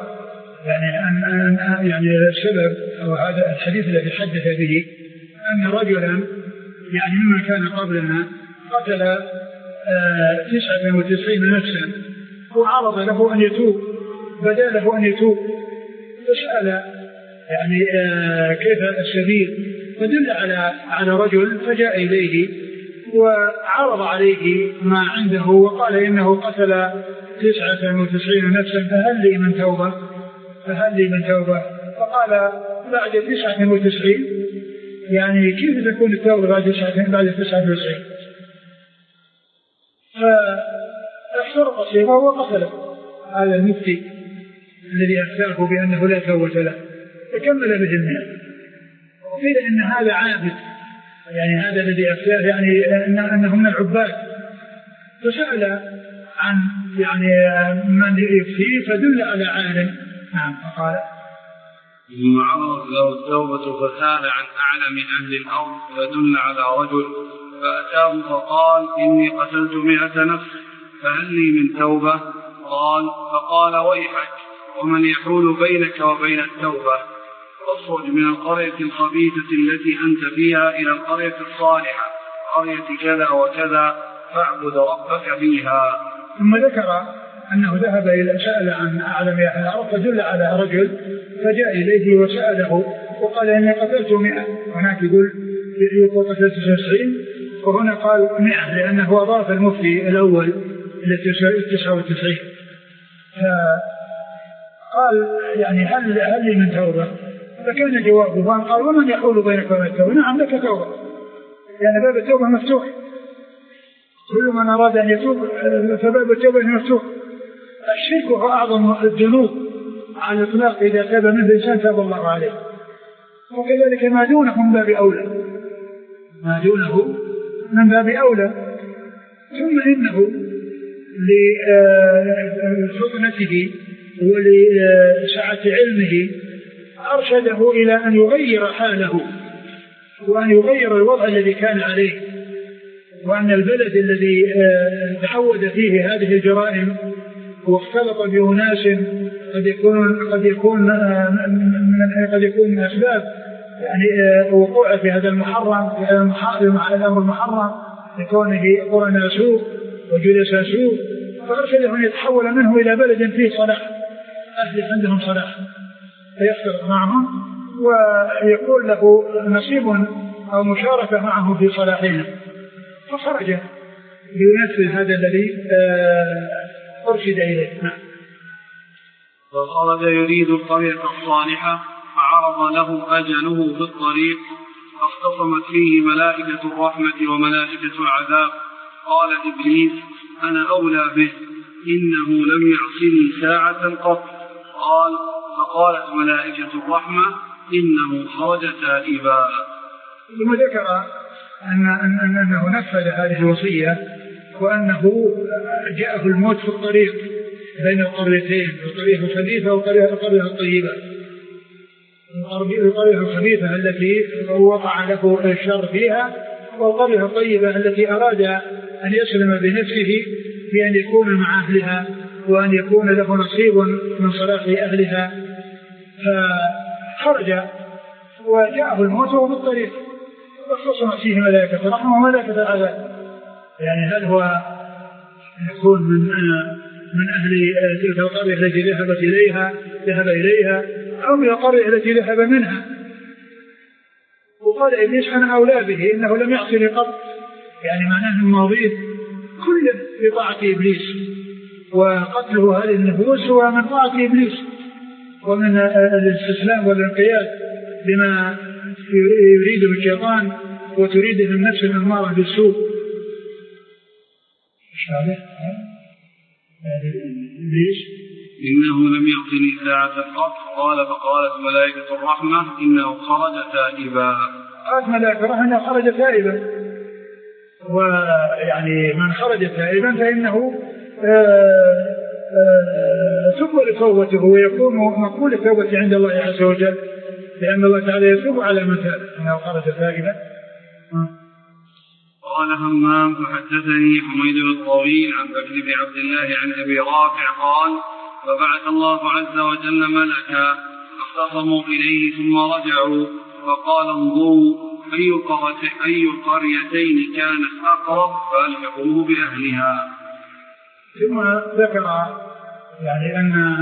يعني السبب أو هذا الحديث الذي حدث به أن رجلا يعني مما كان قبلنا قتل 99 نفسا، وعرض له أن يتوب، بدا له أن يتوب، فسأل يعني كيف السبيل، فدل على رجل فجاء إليه وعرض عليه ما عنده وقال إنه قتل 99 نفسا فهل لي من توبة؟ فقال: بعد 99. يعني كيف تكون التوبة بعد 99؟ فاحترق سيفه وقتله هذا المفتي الذي أفتاه بأنه لا توبة له، فكمل به 100. وقيل إن هذا عابد يعني هذا الذي أفتاه يعني أنهم من العباد، فسأل عن يعني من يفتيه فدل على عالم. نعم. فقال ثم عرض له التوبة فسأل عن أعلم أهل الأرض فدل على رجل فأتاه فقال إني قتلت 100 نفس فهل لي من توبة؟ فقال ويحك ومن يحول بينك وبين التوبة؟ اخرج من القرية الخبيثة التي أنت فيها إلى القرية الصالحة قرية كذا وكذا فاعبد ربك فيها. ثم ذكر أنه ذهب إلى سأل عن أعلم أهل الأرض فدل على رجل فجاء إليه وسأله وقال إني قتلت 100. هناك يقول قتلت 90 وهنا قال 100 لأنه أضاف المفتي الأول إلى 99. قال يعني هل لي من توبة؟ فكان جوابه قال ومن يحول بينك وبين التوبة؟ نعم لك توبة، يعني باب التوبة مفتوح، كل من أراد أن يتوب فباب التوبة مفتوح. الشرك هو أعظم الذنوب على الإطلاق، إذا تاب منه الإنسان تاب الله عليه، وكذلك ما دونه من باب أولى، ما دونه من باب أولى. ثم إنه لفطنته ولسعة علمه أرشده إلى أن يغير حاله وأن يغير الوضع الذي كان عليه، وأن البلد الذي تعود فيه هذه الجرائم واختلط بأناس قد يكون من أسباب يعني وقوع في هذا المحرم، في الأمر المحرم لكونه قرناء سوء وجلساء سوء، فأرشده أن يتحول منه إلى بلد فيه صلاح، أهل عندهم صلاح، فيختلط معهم ويكون له نصيب أو مشاركة معه في صلاحهم، فخرج لينفذ هذا الذي أرشد إليه. فخرج يريد القرية الصالحة فعرض له أجله في الطريق فاختصمت فيه ملائكة الرحمة وملائكة العذاب. قال إبليس أنا أولى به إنه لم يعصني ساعة قط. فقالت ملائكة الرحمة إنه خرج تائبا. ثم ذكر أنه نفذ هذه الوصية وأنه جاءه الموت في الطريق بين القريتين، القرية الخبيثة والقرية الطيبة. القرية الخبيثة التي وقع له الشر فيها، والقرية الطيبة التي أراد أن يسلم بنفسه بأن يكون مع أهلها وأن يكون له نصيب من صلاح أهلها. فخرج وجاءه الموت وهو في الطريق واختصمت فيه ملائكة الرحمة وملائكة العذاب. يعني هل هو يكون من أهل تلك القرية التي ذهب إليها أو من القرية التي ذهب منها؟ وقال إبليس أنا أولى به إنه لم يعصني قط، يعني معناه الماضي كل بطاعة إبليس، وقتله هذه النفوس هو من طاعة إبليس ومن الاستسلام والانقياد لما يريده الشيطان وتريده النفس الأمارة بالسوء. إنه لم يعطني ساعة قط. فقالت ملائكة الرحمة إنه خرج تائبا. قالت ملائكة الرحمة إنه خرج تائبا، ويعني من خرج تائبا فإنه تقبل توبته ويكون مقبول التوبة عند الله عز وجل، لأن الله تعالى يتوب على من تاب إنه خرج تائبا. قال همام فحدثني حميد الطويل عن بكر بن عبد الله عن أبي رافع قال فبعث الله عز وجل ملكا فاختصموا إليه ثم رجعوا فقال انظروا أي القريتين كانت أقرب فألحقوه بأهلها. ثم ذكر يعني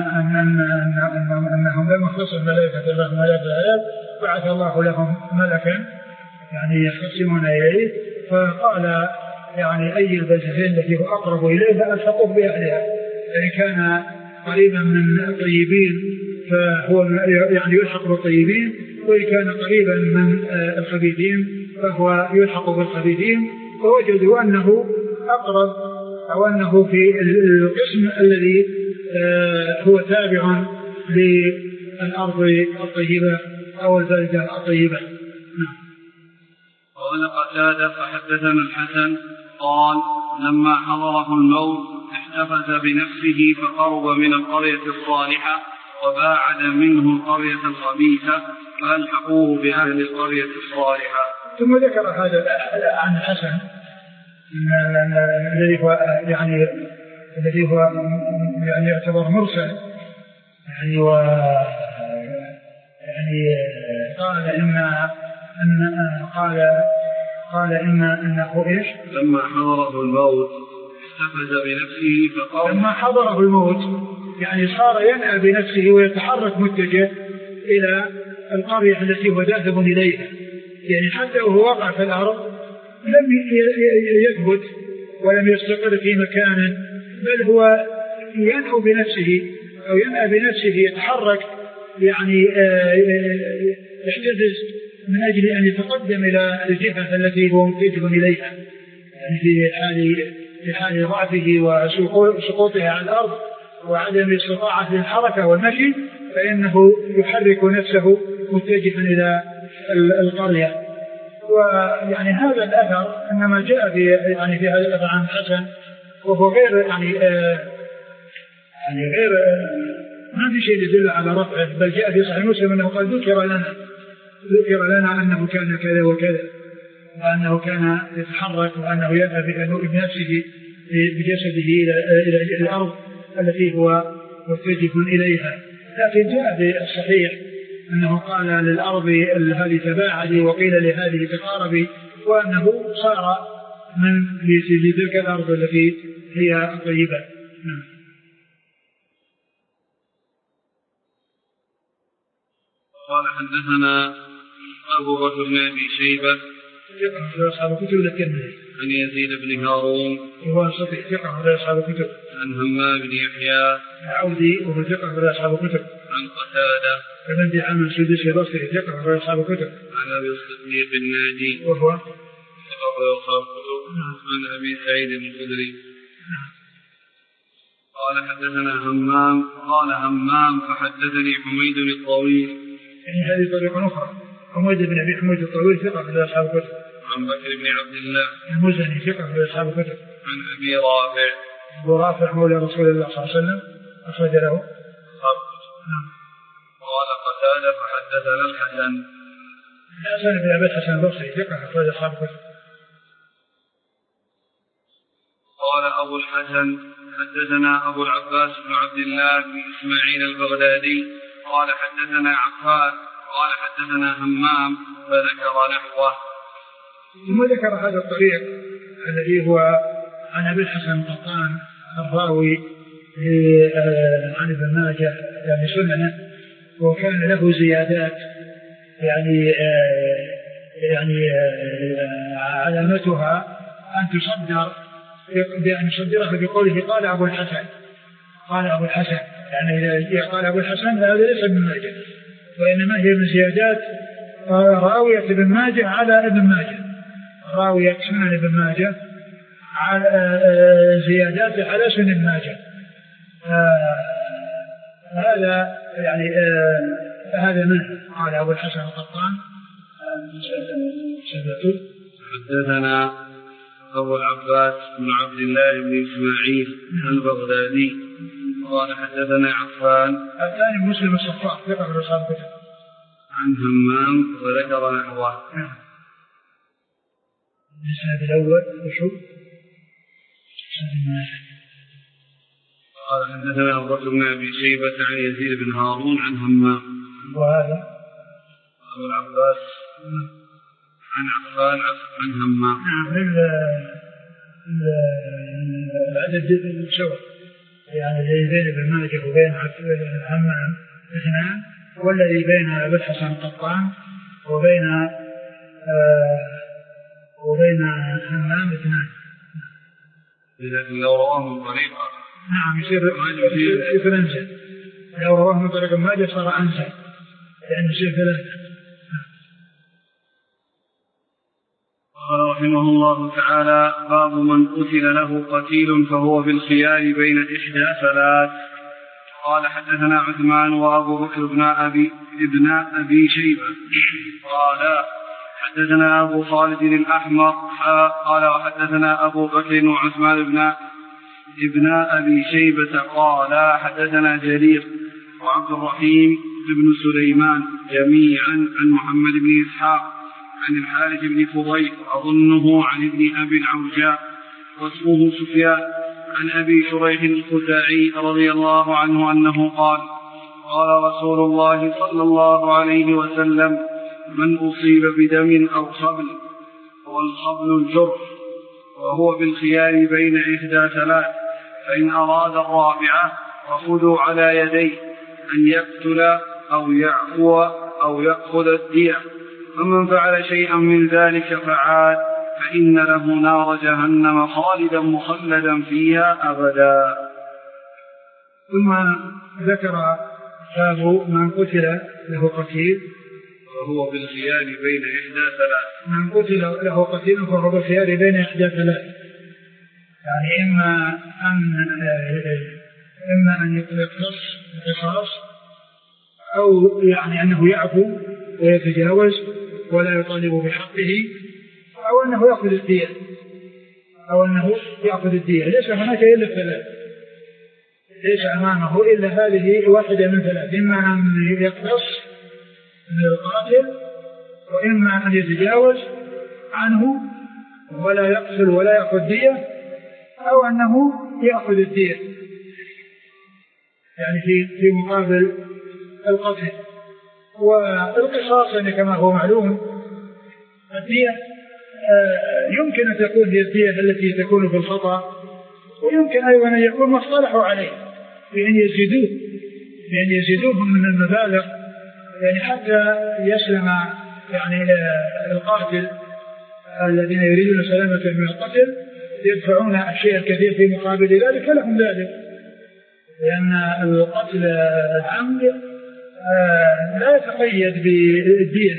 أنهم لم يختصم ملائكة الله ملائكة العذاب، بعث الله لهم ملكا يعني يختصمون إليه، فقال يعني أي البلدتين التي هو أقرب إليه فألحقوه بأهلها، يعني كان قريبا من الطيبين فهو يعني يلحق بالطيبين، وإن كان قريبا من الخبيثين فهو يلحق بالخبيثين، فوجدوا أنه أقرب أو أنه في القسم الذي هو تابع للأرض الطيبة أو البلدة الطيبة. قال قتادة فحدثنا الحسن قال لما حضره الموت احتفز بنفسه فقرب من القرية الصالحة وباعد منه القرية الخبيثة فألحقوه بأهل القرية الصالحة. ثم ذكر هذا عن الحسن الذي هو يعني يعتبر مرسل قال إنه إيش لما حضره الموت احتفز بنفسه فقال لما حضره الموت يعني صار ينأى بنفسه ويتحرك متجه إلى القرية التي هو ذاهب إليها، يعني حتى وهو وقع في الأرض لم يثبت ولم يستقر في مكان، بل هو ينأى بنفسه أو ينأى بنفسه يتحرك يعني يحتفز من أجل أن يتقدم إلى الجهة التي هو متجه إليها، يعني في حال ضعفه وسقوطه على الأرض وعدم استطاعته الحركة والمشي فإنه يحرك نفسه متجها إلى القرية. ويعني هذا الأثر إنما جاء في هذا الأثر عن الحسن وهو غير غير ما في شيء يدل على رفعه، بل جاء في صحيح مسلم أنه قال ذكر لنا أنه كان كذا وكذا وأنه كان يتحرك وأنه يذهب بنفسه بجسده إلى الأرض التي هو متجه إليها. لكن جاء في الصحيح أنه قال للأرض هذه تباعدي وقيل لهذه تقاربي، وأنه صار من لتلك الأرض التي هي طيبة. قال حدثنا أبو بكر بن أبي شيبة أصحاب الكتب الترمذي عن يزيد بن هارون وهو ثقة من أصحاب الكتب عن همام بن يحيى عودي وهو ثقة من أصحاب الكتب عن قتادة فمن دعم السدوسي البصري ثقة من أصحاب الكتب عن أبي الصديق الناجي وهو ثقة من أصحاب الكتب عن أبي سعيد الخدري. قال حدثنا همام فحدثني حميد الطويل، يعني هذه طريقة أخرى. حميد بن أبي حميد الطويل ثقة من أصحاب الكتب. عن بكر بن عبد الله المزني ثقة من أصحاب الكتب. عن أبي رافع أبو رافع مولى رسول الله صلى الله عليه وسلم أخرج له أصحاب الكتب. قال قتادة فحدثنا الحسن بن أبي الحسن البصري ثقة أخرج أصحاب الكتب. قال أبو الحسن حدثنا أبو العباس بن عبد الله بن إسماعيل البغدادي قال حدثنا عفان قال حدثنا همام فذكر نحوه. ثم ذكر هذا الطريق الذي هو عن أبي الحسن القطان الراوي عن ابن ماجه يعني سننه، وكان له زيادات يعني علامتها أن تصدر بأن يصدرها بقوله قال أبو الحسن يعني إذا قال أبو الحسن هذا ليس ابن ماجه، وإنما هي من زيادات راوية ابن ماجه على ابن ماجه، راوية سنن ابن ماجه على زيادات على سنن ابن ماجه. هذا يعني هذا منه. قال أبو الحسن القطان حدثنا أبو العباس بن عبد الله بن إسماعيل البغدادي قال حدثنا عفان الثاني مسلم الصفاح ثقة من أصحاب الكتب عن همام وذكر نحوه. الإسناد الأول وشو؟ قال حدثنا أبو بكر بن أبي شيبة عن يزيد بن هارون عن همام وهذا أبو العباس عن عفان عن همام. العدد الشوى يعني الذي بين ابن ماجه وبين همام اثنان، والذي بين أبي الحسن القطان وبين همام اثنان. لكن لو رواه من طريقة نعم يصير أنزل، لو رواه من طريق ماجه صار أنزل يعني يصير ثلاثة. قال رحمه الله تعالى باب من قتل له قتيل فهو في الخيار بين إحدى ثلاث. قال حدثنا عثمان وأبو بكر ابن أبي شيبة قال حدثنا أبو خالد الأحمر قال وحدثنا أبو بكر وعثمان ابن أبي شيبة قال حدثنا جرير وعبد الرحيم بن سليمان جميعا عن محمد بن إسحاق عن الحارث بن فضيل أظنه عن ابن أبي العوجاء واسمه سفيان عن أبي شريح الخزاعي رضي الله عنه أنه قال قال رسول الله صلى الله عليه وسلم من أصيب بدم أو خبل والخبل الجرح وهو بالخيار بين إحدى ثلاث فإن أراد الرابعة فخذوا على يديه أن يقتل أو يعفو أو يأخذ الدية فمن فعل شيئا من ذلك فعاد فإن له نار جهنم خالدا مخلدا فيها أبدا. ثم ذكر باب من قتل له قتيل وهو بالخيار بين إحدى ثلاث. من قتل له قتيل فهو بالخيار بين إحدى ثلاث، يعني إما أن يقتص القصاص أو يعني أنه يعفو ويتجاوز ولا يطالب بحقه أو أنه يأخذ الدية ليس هناك إلا الثلاث، ليس أمامه إلا هذه واحدة من ثلاث، إما أن يقتص من القاتل وإما أن يتجاوز عنه ولا يقتل ولا يأخذ دية أو أنه يأخذ الدية يعني في مقابل القتل. والقصاص يعني كما هو معلوم الدية يمكن أن تكون هي الدية التي تكون في الخطأ، ويمكن أيضا أن يكون ما اصطلحوا عليه بأن يزيدوه من المبالغ يعني حتى يسلم يعني القاتل الذين يريدون سلامة من القتل يدفعون الشيء الكثير في مقابل ذلك فلهم ذلك، لأن القتل العمد لا يتقيد بالدية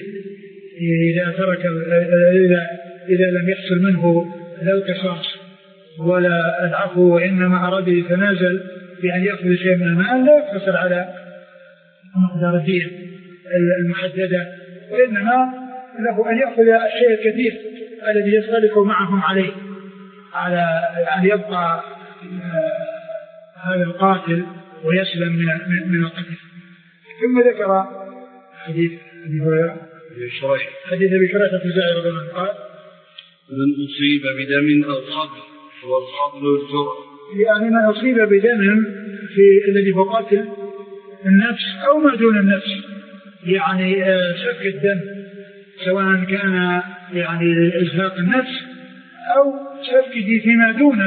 إذا لم يحصل منه لا القصاص ولا العفو، وإنما أراد يتنازل بأن يأخذ شيء من المال لا يقتصر على مقدار الدية المحددة، وإنما له أن يأخذ الشيء الكثير الذي يختلف معهم عليه على أن يبقى هذا القاتل ويسلم من القتل. ثم ذكر حديث أبي هريرة حديث أبي شريح الخزاعي رضي الله عنه قال من أصيب بدم أو خبل والخبل الجرح، يعني من أصيب بدم في الذي هو قتل النفس أو ما دون النفس، يعني سفك الدم سواء كان يعني إزهاق النفس أو سفكه فيما دون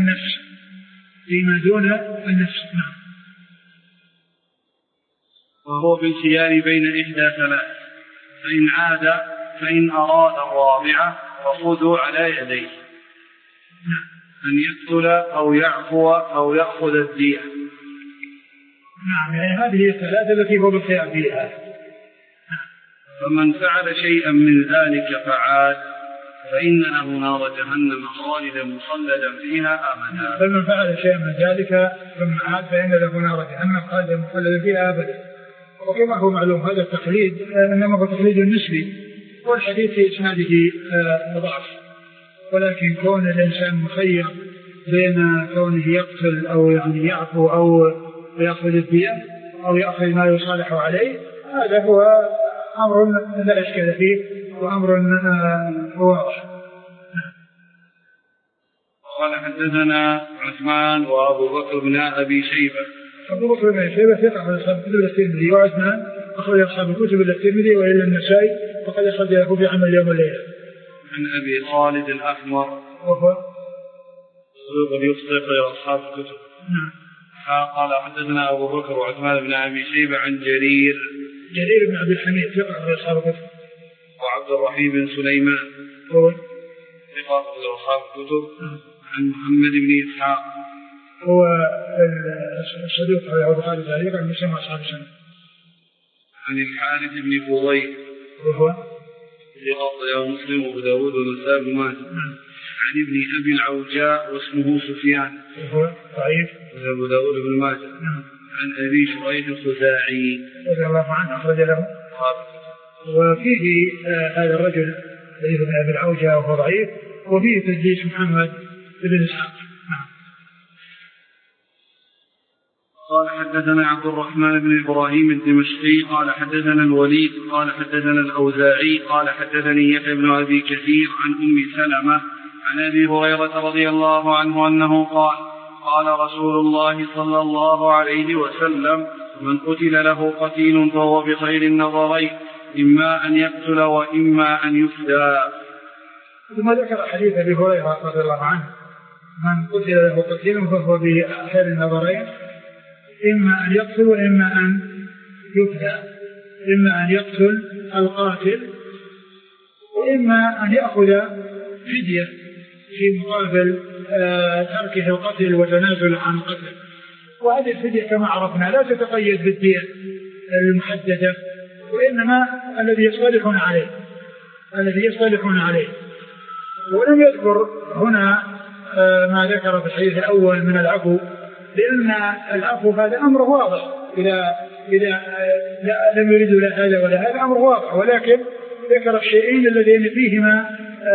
النفس نعم. وهو بالخيار بين إحدى ثلاث فإن عاد فإن أراد الرابعة فخذوا على يديه أن يقتل أو يعفو أو يأخذ الدية. نعم، يعني هذه الثلاثة التي هو بالخيار فيها. فمن فعل شيئا من ذلك فعاد فإن له نار جهنم خالدا مخلدا فيها أبدا. فمن فعل شيئا من ذلك ثم عاد فإن له نار جهنم خالدا مخلدا فيها أبدا. وكما هو معلوم هذا التقليد إنما هو تقليد نسبي، والحديث في إسناده ضعف، ولكن كون الإنسان مخير بين كونه يقتل أو يعني يعفو أو يأخذ الدية أو يأخذ ما يصالح عليه، هذا هو أمر لا إشكال فيه وأمر واضح. قال حدثنا عثمان وأبو بكر بن أبي شيبة. أبو بكر بن أبي شيبة ثقة أخرج أصحاب الكتب الترمذي، وعثمان أخرج أصحاب الكتب الترمذي وإلا النسائي وقد أخرج له في عمل يوم الليلة. عن أبي خالد الأحمر وهو صدوق يخطئ يا أصحاب الكتب. نعم. قال حدثنا أبو بكر وعثمان بن أبي شيبة عن جرير بن عبد الحميد ثقة أخرج أصحاب الكتب. وعبد الرحيم بن سليمان هو ثقة أخرج أصحاب الكتب. عن محمد بن إسحاق هو الصدوق على البخاري تعليق عن مسلم أصحاب السنة. عن الحارث بن فضيل وهو ثقة مسلم وأبو داود والنسائي بن ماجه. عن ابن أبي العوجاء واسمه سفيان وهو ضعيف وأبو داود بن ماجه. عن أبي شريح الخزاعي رضي الله عنه أخرج له. وفيه هذا الرجل حديث ابن أبي العوجة وهو ضعيف، وفيه تدليس محمد بن إسحاق. قال حدثنا عبد الرحمن بن إبراهيم الدمشقي قال حدثنا الوليد قال حدثنا الأوزاعي قال حدثني يحيى بن أبي كثير عن أم سلمة عن أبي هريرة رضي الله عنه أنه قال قال رسول الله صلى الله عليه وسلم من قتل له قتيل فهو بخير النظرين إما أن يقتل وإما أن يفدى. ثم ذكر حديث أبي هريرة رضي الله عنه من قتل له قتيل فهو بخير النظرين إما أن يقتل وإما أن يفدى، إما أن يقتل القاتل وإما أن يأخذ فدية في مقابل تركه القتل وتنازل عن القتل. وهذه الفدية كما عرفنا لا تتقيد بالدية المحددة، وإنما الذي يصطلحون عليه. ولم يذكر هنا ما ذكر في الحديث الأول من العفو، لأن العفو هذا أمر واضح، إذا لم يريدوا لا هذا ولا هذا أمر واضح، ولكن ذكر الشيئين الذين فيهما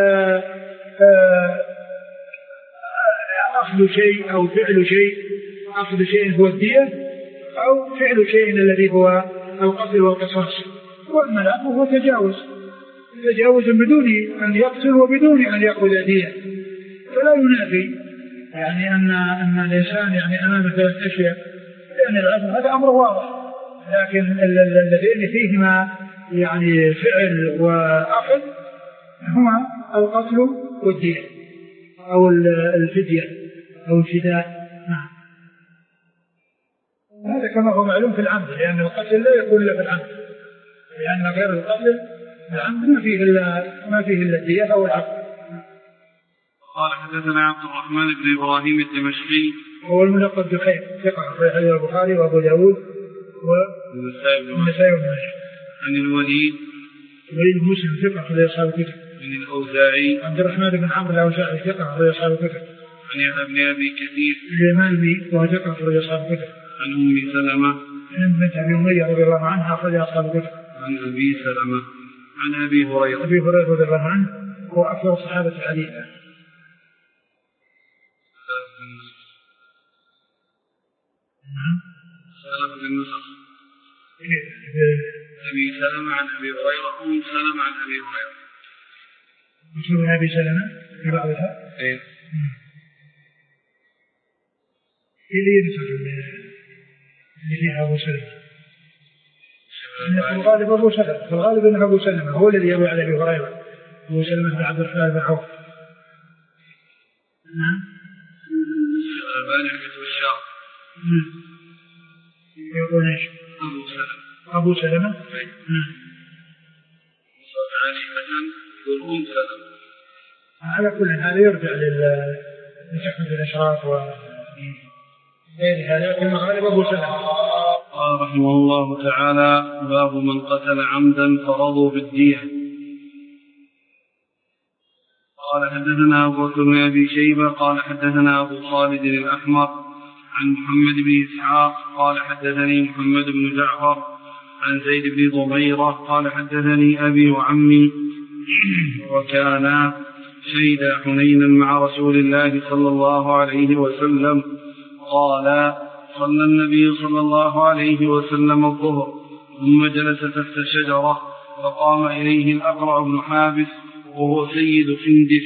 أخذ شيء أو فعل شيء. أخذ شيء هو الدية، أو فعل شيء الذي هو القتل والقصاص. وأما العفو هو تجاوز بدون أن يقتل وبدون أن يأخذ دية، فلا ينافي يعني أن الإنسان يعني أمام ثلاث أشياء، لأن العفو هذا أمر واضح، لكن الذين فيهما يعني فعل وأخذ هما القتل والدية أو الفدية أو الفداء. هذا كما هو معلوم في العمد، لأن القتل لا يكون إلا في العمد، لأن غير القتل العمد ما فيه إلا الدية أو العفو. قال حدثنا عبد الرحمن بن إبراهيم الدمشقي هو الملقب بخير ثقة في حديث البخاري وأبو داود والنسائي وابن ماجه. عن الوليد مسلم ثقة في أصحاب الكتب. عن الأوزاعي عبد الرحمن بن عمرو الأوزاعي ثقة في أصحاب الكتب. عن يحيى بن أبي كثير اليمامي وهو ثقة في أصحاب الكتب. عن أم سلمة بنت أبي أمية رضي الله عنها أخرج أصحاب الكتب. عن أبي سلمة عن أبي هريرة رضي الله عنه هو أكثر الصحابة حديثا. سلمة بن نصر أبي سلمة عن أبي هريرة أم سلمة عن أبي هريرة. مشهور أبي سلمة في بعضها. إيه. اللي نصر اللي فيها أبو سلمة. في الغالب أبو سلمة، في الغالب أنه أبو سلمة هو الذي يروي على أبي هريرة. أبو سلمة بن عبد الرحمن بن عوف. نعم. الألباني في الشعر. يقول إيش؟ أبو سلمة. مصطفى علي حسن يقول أم سلمة. على كل هذا يرجع لتحمد الأشراف وغير هذا، لكن الغالب أبو سلمة. قال رحمه الله تعالى: باب من قتل عمدا فرضوا بالدية. قال حدثنا أبو بكر بن أبي شيبة قال حدثنا أبو خالد الأحمر عن محمد بن إسحاق قال حدثني محمد بن جعفر عن زيد بن ضميرة قال حدثني أبي وعمي وكانا شهدا حنينا مع رسول الله صلى الله عليه وسلم. قال: صلى النبي صلى الله عليه وسلم الظهر ثم جلس تحت شجرة فقام إليه الأقرع بن حابس وهو سيد خندف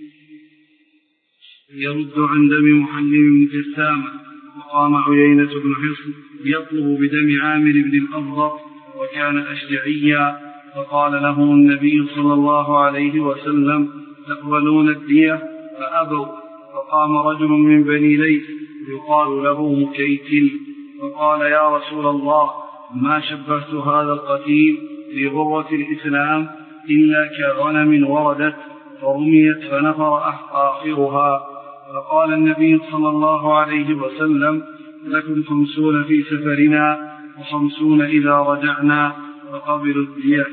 يرد عن دم محمد بن جسامة، وقام عيينة بن حصن يطلب بدم عامر بن الأضرب وكان أشجعيا، فقال له النبي صلى الله عليه وسلم: تقبلون الدية؟ فأبوا. فقام رجل من بني ليث يقال له مكيتل فقال: يا رسول الله، ما شبهت هذا القتيل في غرة الإسلام إلا كغنم وردت فرميت فنفر آخرها. فقال النبي صلى الله عليه وسلم: لكم 50 في سفرنا و50 إذا رجعنا، فقبلوا الدية.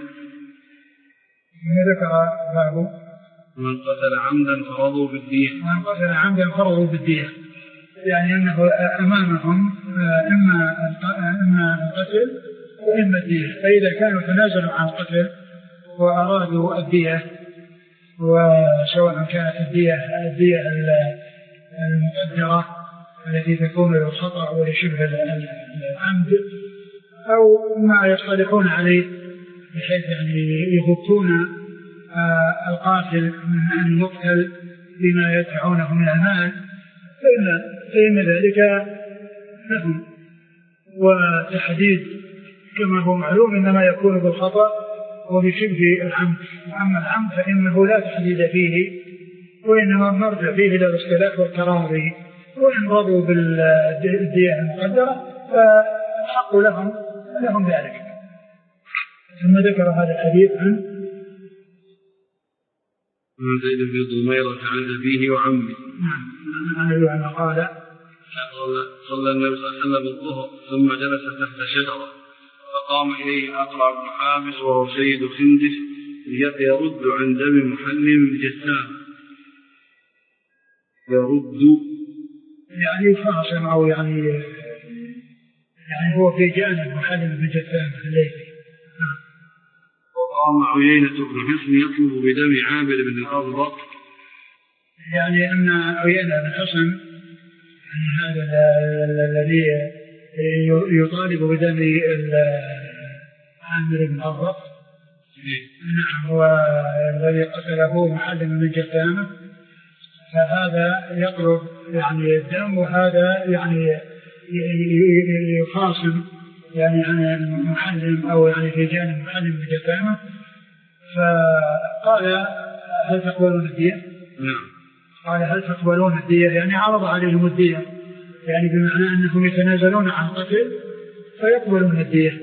ذكر باب من قتل عمدا فرضوا بالدية. من قتل عمدا فرضوا بالدية، يعني أنه أمامهم إما القتل وإما الدية، فإذا كانوا تنازلوا عن القتل وأرادوا الدية وسواء كانت الدية المقدرة التي تكون للخطأ ولشبه العمد أو ما يصطلحون عليه بحيث يعني يغطون القاتل من أن يقتل بما يدفعونه من المال فإن ذلك لهم. وتحديد كما هو معلوم إنما يكون بالخطأ وبشبه العمد، أما العمد فإنه لا تحديد فيه وإنما مرجع فيه إلى الاصطلاح والتراضي، وإن رضوا بالدية المقدرة فحق لهم ذلك. ثم ذكر هذا الحديث عن زيد بن ضميرة عن أبيه وعمه. أنه قال صلى النبي صلى الله عليه وسلم الظهر ثم جلس تحت شجرة فقام إليه أقرع بن حابس وهو سيد خندف يرد عن دم محلم بجسام. يرد يعني فاصم أو يعني هو في جانب محلم بجسام الليثي. وقام عيينة بن حصن يطلب بدم عامر بن الأضبط، يعني أن عيينة بن حصن هذا الذي يطالب بدم عامر بن الأضبط نعم والذي قتله محلم من جسامه، فهذا يطلب يعني الدم، وهذا يعني يخاصم يعني عن المحلم أو يعني في جانب محلم بجسامه. فقال هل تقبلون الدية؟ قال هل تقبلون الدية؟ يعني عرض عليهم الدية، يعني بمعنى أنهم يتنازلون عن قتل فيقبلون الدية.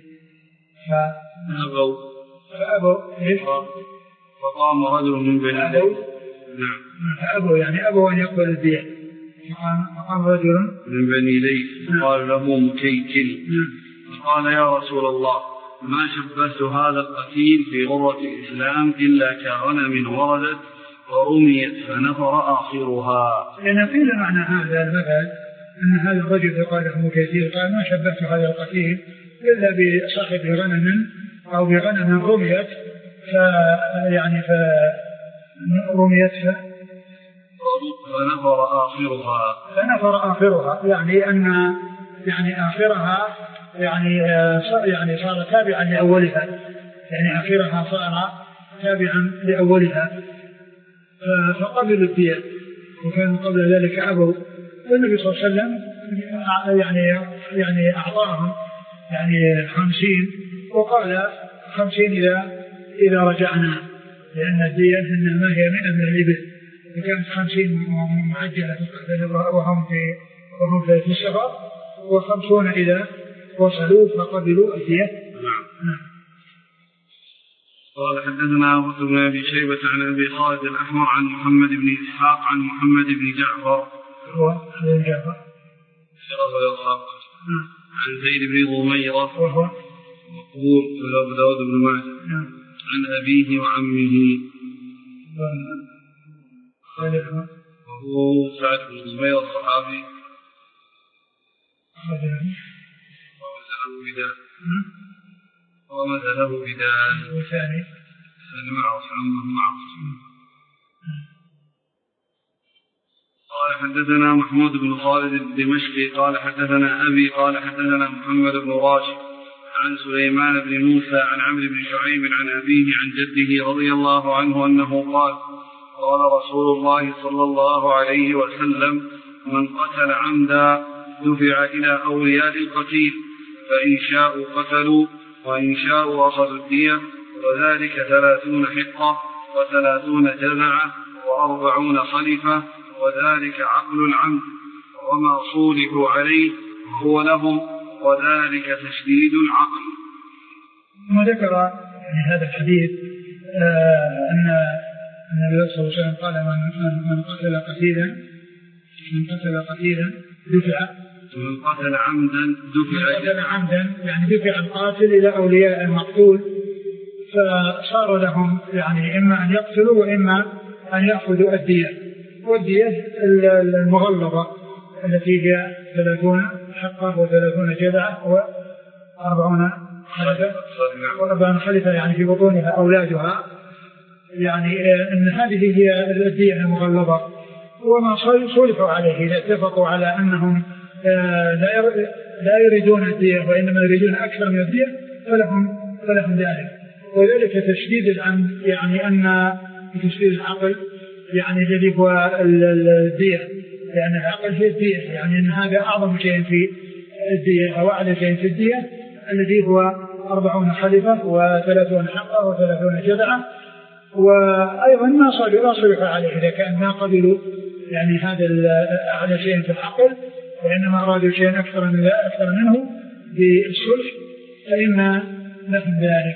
فأبوا إيش؟ فقام رجل من بني أبوا فأبوا يعني أبوا أن يقبلوا الدية. فقام رجل من بني ليث قال له مكيكل فقال يا رسول الله ما شبهت هذا القتيل في غرة الإسلام إلا كغنم وردت ورميت فنفر آخرها. لأن قيل معنى هذا المثل أن هذا الرجل يقال له مكيكل قال ما شبهت هذا القتيل إلا بصاحب غنم أو بغنم رميت رميت فنفر آخرها يعني أن يعني آخرها يعني صار تابعا لأولها، يعني آخرها صار تابعا لأولها فقبلوا الدية، وكانوا قبل ذلك أبوا. والنبي صلى الله عليه وسلم يعني أعطاهم يعني 50 وقال 50 إذا رجعنا، لأن الدية إنما هي 100 من الإبل، فكانت 50 معجلة وهم في السفر، و50 إذا وصلوا فقبلوا الدية. قال حدثنا أبو بكر بن أبي شيبة عن أبي خالد الأحمر عن محمد بن إسحاق عن محمد بن جعفر عن زيد بن ضميرة مقبول أبو داود بن ماجه عن أبيه وعمه وهو سعد بن ضميرة الصحابي ومثله بدال وثاني قال حدثنا محمود بن خالد الدمشقي قال حدثنا أبي قال حدثنا محمد بن راشد عن سليمان بن موسى عن عمرو بن شعيب عن أبيه عن جده رضي الله عنه أنه قال قال رسول الله صلى الله عليه وسلم من قتل عمدا دفع إلى أولياء القتيل فإن شاءوا قتلوا وإن شاءوا أخذوا الدية، وذلك 30 حقة و30 جذعة و40 خليفة، وذلك عقل العمد وما صولحوا عليه هو لهم، وذلك تشديد العقل. ثم ذكر يعني هذا الحديث أن النبي صلى الله عليه وسلم قال من قتل قتيلا دفع، من قتل عمدا يعني دفع القاتل إلى أولياء المقتول، فصار لهم يعني إما أن يقتلوا وإما أن يأخذوا الدية، والدية المغلظة التي هي 30 حقة و30 جذعة و40 خلفة يعني في بطونها أولادها، يعني أن هذه هي الدية المغلظة، وما صلحوا عليه إذا اتفقوا على أنهم لا يريدون الدية وإنما يريدون أكثر من الدية فلهم ذلك. وذلك تشديد الأمر، يعني أن تشديد العقل يعني الذي هو الدية، لأن العقل هي الدية، يعني أن هذا أعظم شيء في الدية أو أعلى شيء في الدية الذي هو 40 خلفة و30 حقة و30 جذعة. وأيضا ما صلح عليه إذا كان ما قبلوا يعني هذا أعلى شيء في العقل، وإنما أرادوا شيئا أكثر منه بالصلح فإن لهم ذلك.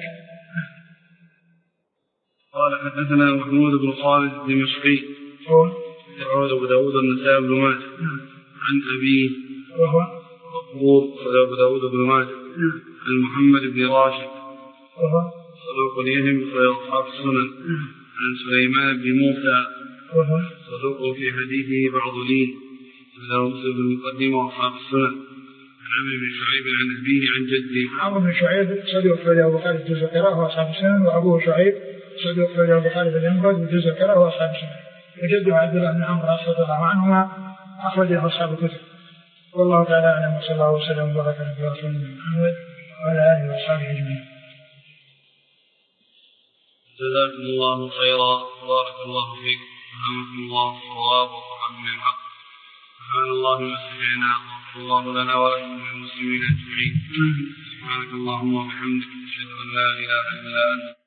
قال حدثنا محمود بن خالد الدمشقي يروي أبو داود والنسائي بن ماجه عن أبيه وهو أبو داود بن ماجه عن محمد بن راشد وهو صدوق يهم أصحاب السنن عن سليمان بن موسى وهو صدوق في حديثه بعض لين له مسلم المقدمة وأصحاب السنن عن عمرو بن شعيب عن أبيه عن جده. عمرو بن شعيب صدوق في البخاري في جزء القراءة وأصحاب السنن، وأبوه شعيب صدوق في البخاري في المفرد وجزء القراءة وأصحاب السنن، وجده عبد الله بن عمرو رضي الله عنهما أخرجه أصحاب الكتب. والله تعالى أعلم، وصلى الله وسلم وبارك على رسولنا محمد وعلى آله وصحبه أجمعين. جزاكم الله خيرا وبارك الله فيك ورحمكم الله الصواب وفقكم للحق. سبحان الله وسبحانه وغفر الله لنا ولكم وللمسلمين أجمعين. سبحانك اللهم وبحمدك أشهد أن لا إله إلا أنت